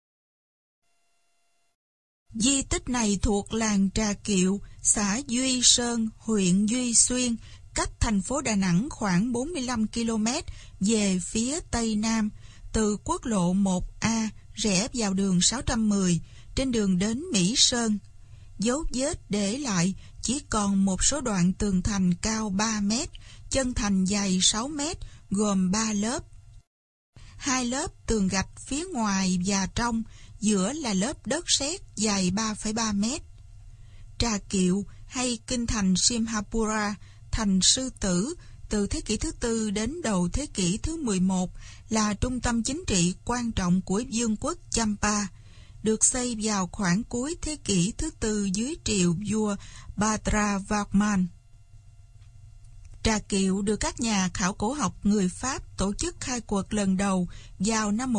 Di tích này thuộc làng Trà Kiệu, xã Duy Sơn, huyện Duy Xuyên, cách thành phố Đà Nẵng khoảng 45 km về phía tây nam, từ quốc lộ 1A rẽ vào đường 610, trên đường đến Mỹ Sơn. Dấu vết để lại chỉ còn một số đoạn tường thành cao 3 mét, chân thành dài 6 mét, gồm 3 lớp. 2 lớp tường gạch phía ngoài và trong, giữa là lớp đất sét dài 3,3 mét. Trà Kiệu hay kinh thành Simhapura, thành sư tử, từ thế kỷ thứ 4 đến đầu thế kỷ thứ 11, là trung tâm chính trị quan trọng của vương quốc Champa, được xây vào khoảng cuối thế kỷ thứ 4 dưới triều vua Bhadravarman. Trà Kiệu được các nhà khảo cổ học người Pháp tổ chức khai quật lần đầu vào năm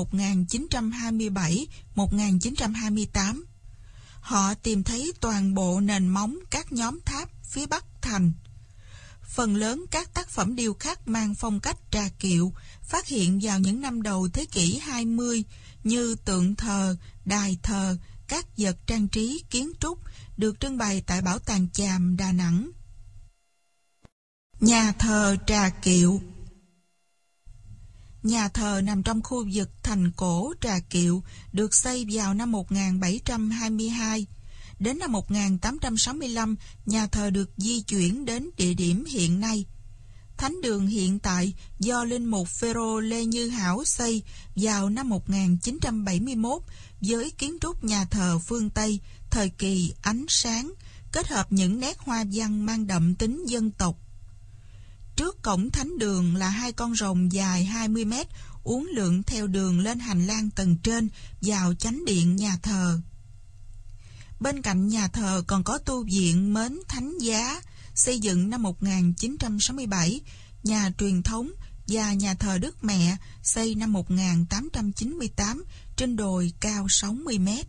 1927-1928. Họ tìm thấy toàn bộ nền móng các nhóm tháp phía bắc thành. Phần lớn các tác phẩm điêu khắc mang phong cách Trà Kiệu, phát hiện vào những năm đầu thế kỷ 20 như tượng thờ, đài thờ, các vật trang trí kiến trúc được trưng bày tại Bảo tàng Chàm, Đà Nẵng. Nhà thờ Trà Kiệu. Nhà thờ nằm trong khu vực thành cổ Trà Kiệu, được xây vào năm 1722. Đến năm 1865, nhà thờ được di chuyển đến địa điểm hiện nay. Thánh đường hiện tại do Linh mục Phêrô Lê Như Hảo xây vào năm 1971 với kiến trúc nhà thờ phương Tây, thời kỳ ánh sáng, kết hợp những nét hoa văn mang đậm tính dân tộc. Trước cổng thánh đường là 2 con rồng dài 20 mét uốn lượn theo đường lên hành lang tầng trên vào chánh điện nhà thờ. Bên cạnh nhà thờ còn có tu viện Mến Thánh Giá, xây dựng năm 1967, nhà truyền thống và nhà thờ Đức Mẹ, xây năm 1898, trên đồi cao 60 mét.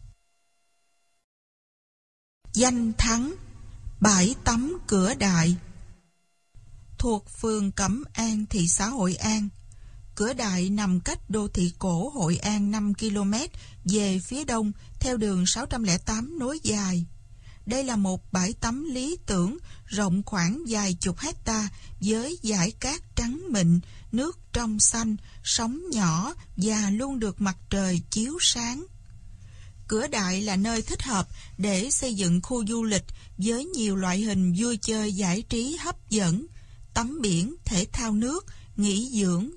Danh thắng, bãi tắm Cửa Đại. Thuộc phường Cẩm An, thị xã Hội An. Cửa Đại nằm cách đô thị cổ Hội An 5 km về phía đông theo đường 608 nối dài. Đây là một bãi tắm lý tưởng, rộng khoảng vài chục hecta với dải cát trắng mịn, nước trong xanh, sóng nhỏ và luôn được mặt trời chiếu sáng. Cửa Đại là nơi thích hợp để xây dựng khu du lịch với nhiều loại hình vui chơi giải trí hấp dẫn, tắm biển, thể thao nước, nghỉ dưỡng.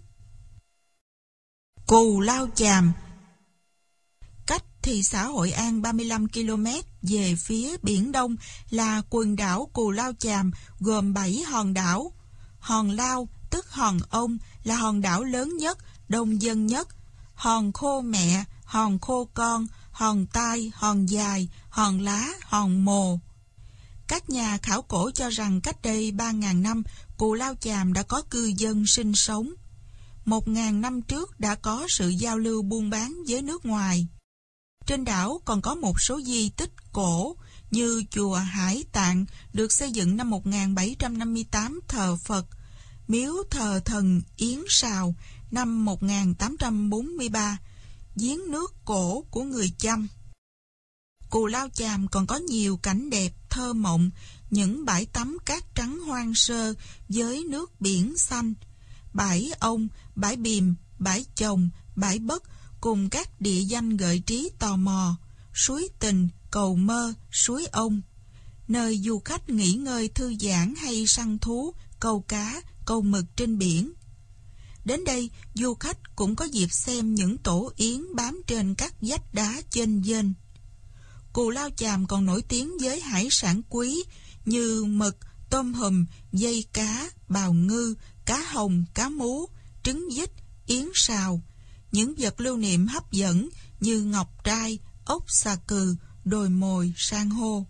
Cù Lao Chàm. Cách thị xã Hội An 35 km về phía biển đông là quần đảo Cù Lao Chàm, gồm 7 hòn đảo. Hòn Lao, tức Hòn Ông, là hòn đảo lớn nhất, đông dân nhất. Hòn Khô Mẹ, Hòn Khô Con, Hòn Tai, Hòn Dài, Hòn Lá, Hòn Mồ. Các nhà khảo cổ cho rằng cách đây 3.000 năm, Cù Lao Chàm đã có cư dân sinh sống. 1.000 năm trước đã có sự giao lưu buôn bán với nước ngoài. Trên đảo còn có một số di tích cổ như chùa Hải Tạng được xây dựng năm 1758 thờ Phật, miếu thờ thần Yến Sào năm 1843, giếng nước cổ của người Chăm. Cù Lao Chàm còn có nhiều cảnh đẹp thơ mộng, những bãi tắm cát trắng hoang sơ với nước biển xanh, bãi Ông, bãi Bìm, bãi Chồng, bãi Bất cùng các địa danh gợi trí tò mò, suối Tình, Cầu Mơ, suối Ông, nơi du khách nghỉ ngơi thư giãn hay săn thú, câu cá, câu mực trên biển. Đến đây, du khách cũng có dịp xem những tổ yến bám trên các vách đá chênh vênh. Cù Lao Chàm còn nổi tiếng với hải sản quý như mực, tôm hùm, dây cá, bào ngư, cá hồng, cá mú, trứng vít, yến sào, những vật lưu niệm hấp dẫn như ngọc trai, ốc xà cừ, đồi mồi, san hô.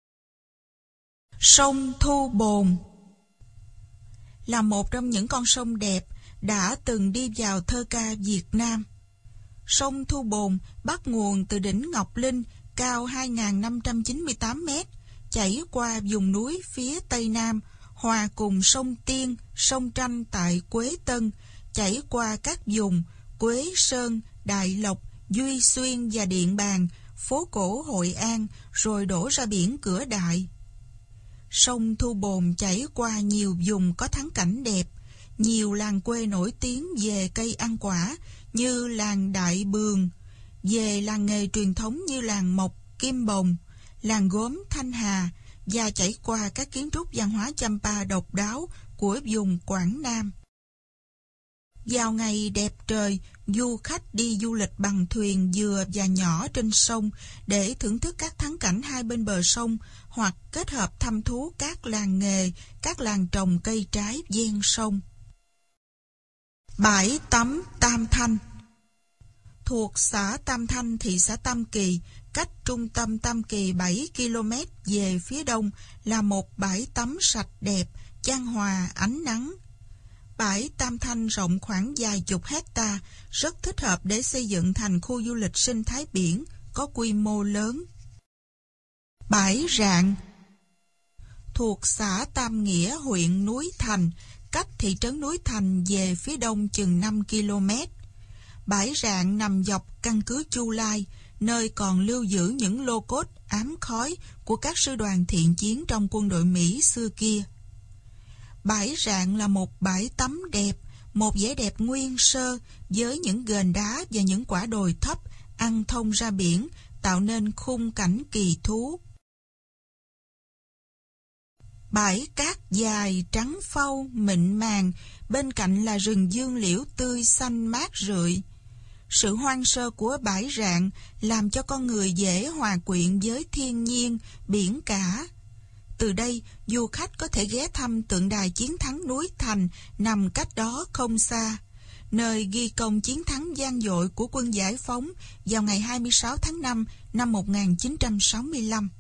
Sông Thu Bồn là một trong những con sông đẹp đã từng đi vào thơ ca Việt Nam. Sông Thu Bồn bắt nguồn từ đỉnh Ngọc Linh, cao 2.598 mét, chảy qua vùng núi phía Tây Nam, hòa cùng sông Tiên, sông Tranh tại Quế Tân, chảy qua các vùng Quế Sơn, Đại Lộc, Duy Xuyên và Điện Bàn, phố cổ Hội An, rồi đổ ra biển Cửa Đại. Sông Thu Bồn chảy qua nhiều vùng có thắng cảnh đẹp, nhiều làng quê nổi tiếng về cây ăn quả như làng Đại Bường, về làng nghề truyền thống như làng Mộc, Kim Bồng, làng gốm Thanh Hà, và chảy qua các kiến trúc văn hóa Champa độc đáo của vùng Quảng Nam. Vào ngày đẹp trời, du khách đi du lịch bằng thuyền vừa và nhỏ trên sông để thưởng thức các thắng cảnh hai bên bờ sông, hoặc kết hợp thăm thú các làng nghề, các làng trồng cây trái ven sông. Bãi tắm Tam Thanh. Thuộc xã Tam Thanh, thị xã Tam Kỳ, cách trung tâm Tam Kỳ 7 km về phía đông là một bãi tắm sạch đẹp, chan hòa ánh nắng. Bãi Tam Thanh rộng khoảng vài chục hecta, rất thích hợp để xây dựng thành khu du lịch sinh thái biển có quy mô lớn. Bãi Rạng thuộc xã Tam Nghĩa, huyện Núi Thành, cách thị trấn Núi Thành về phía đông chừng 5 km. Bãi rạng nằm dọc căn cứ Chu Lai, nơi còn lưu giữ những lô cốt ám khói của các sư đoàn thiện chiến trong quân đội Mỹ xưa kia. Bãi rạng là một bãi tắm đẹp, một vẻ đẹp nguyên sơ với những ghềnh đá và những quả đồi thấp ăn thông ra biển, tạo nên khung cảnh kỳ thú. Bãi cát dài, trắng phau, mịn màng, bên cạnh là rừng dương liễu tươi xanh mát rượi. Sự hoang sơ của bãi rạng làm cho con người dễ hòa quyện với thiên nhiên, biển cả. Từ đây, du khách có thể ghé thăm tượng đài chiến thắng Núi Thành nằm cách đó không xa, nơi ghi công chiến thắng vang dội của quân giải phóng vào ngày 26 tháng 5 năm 1965.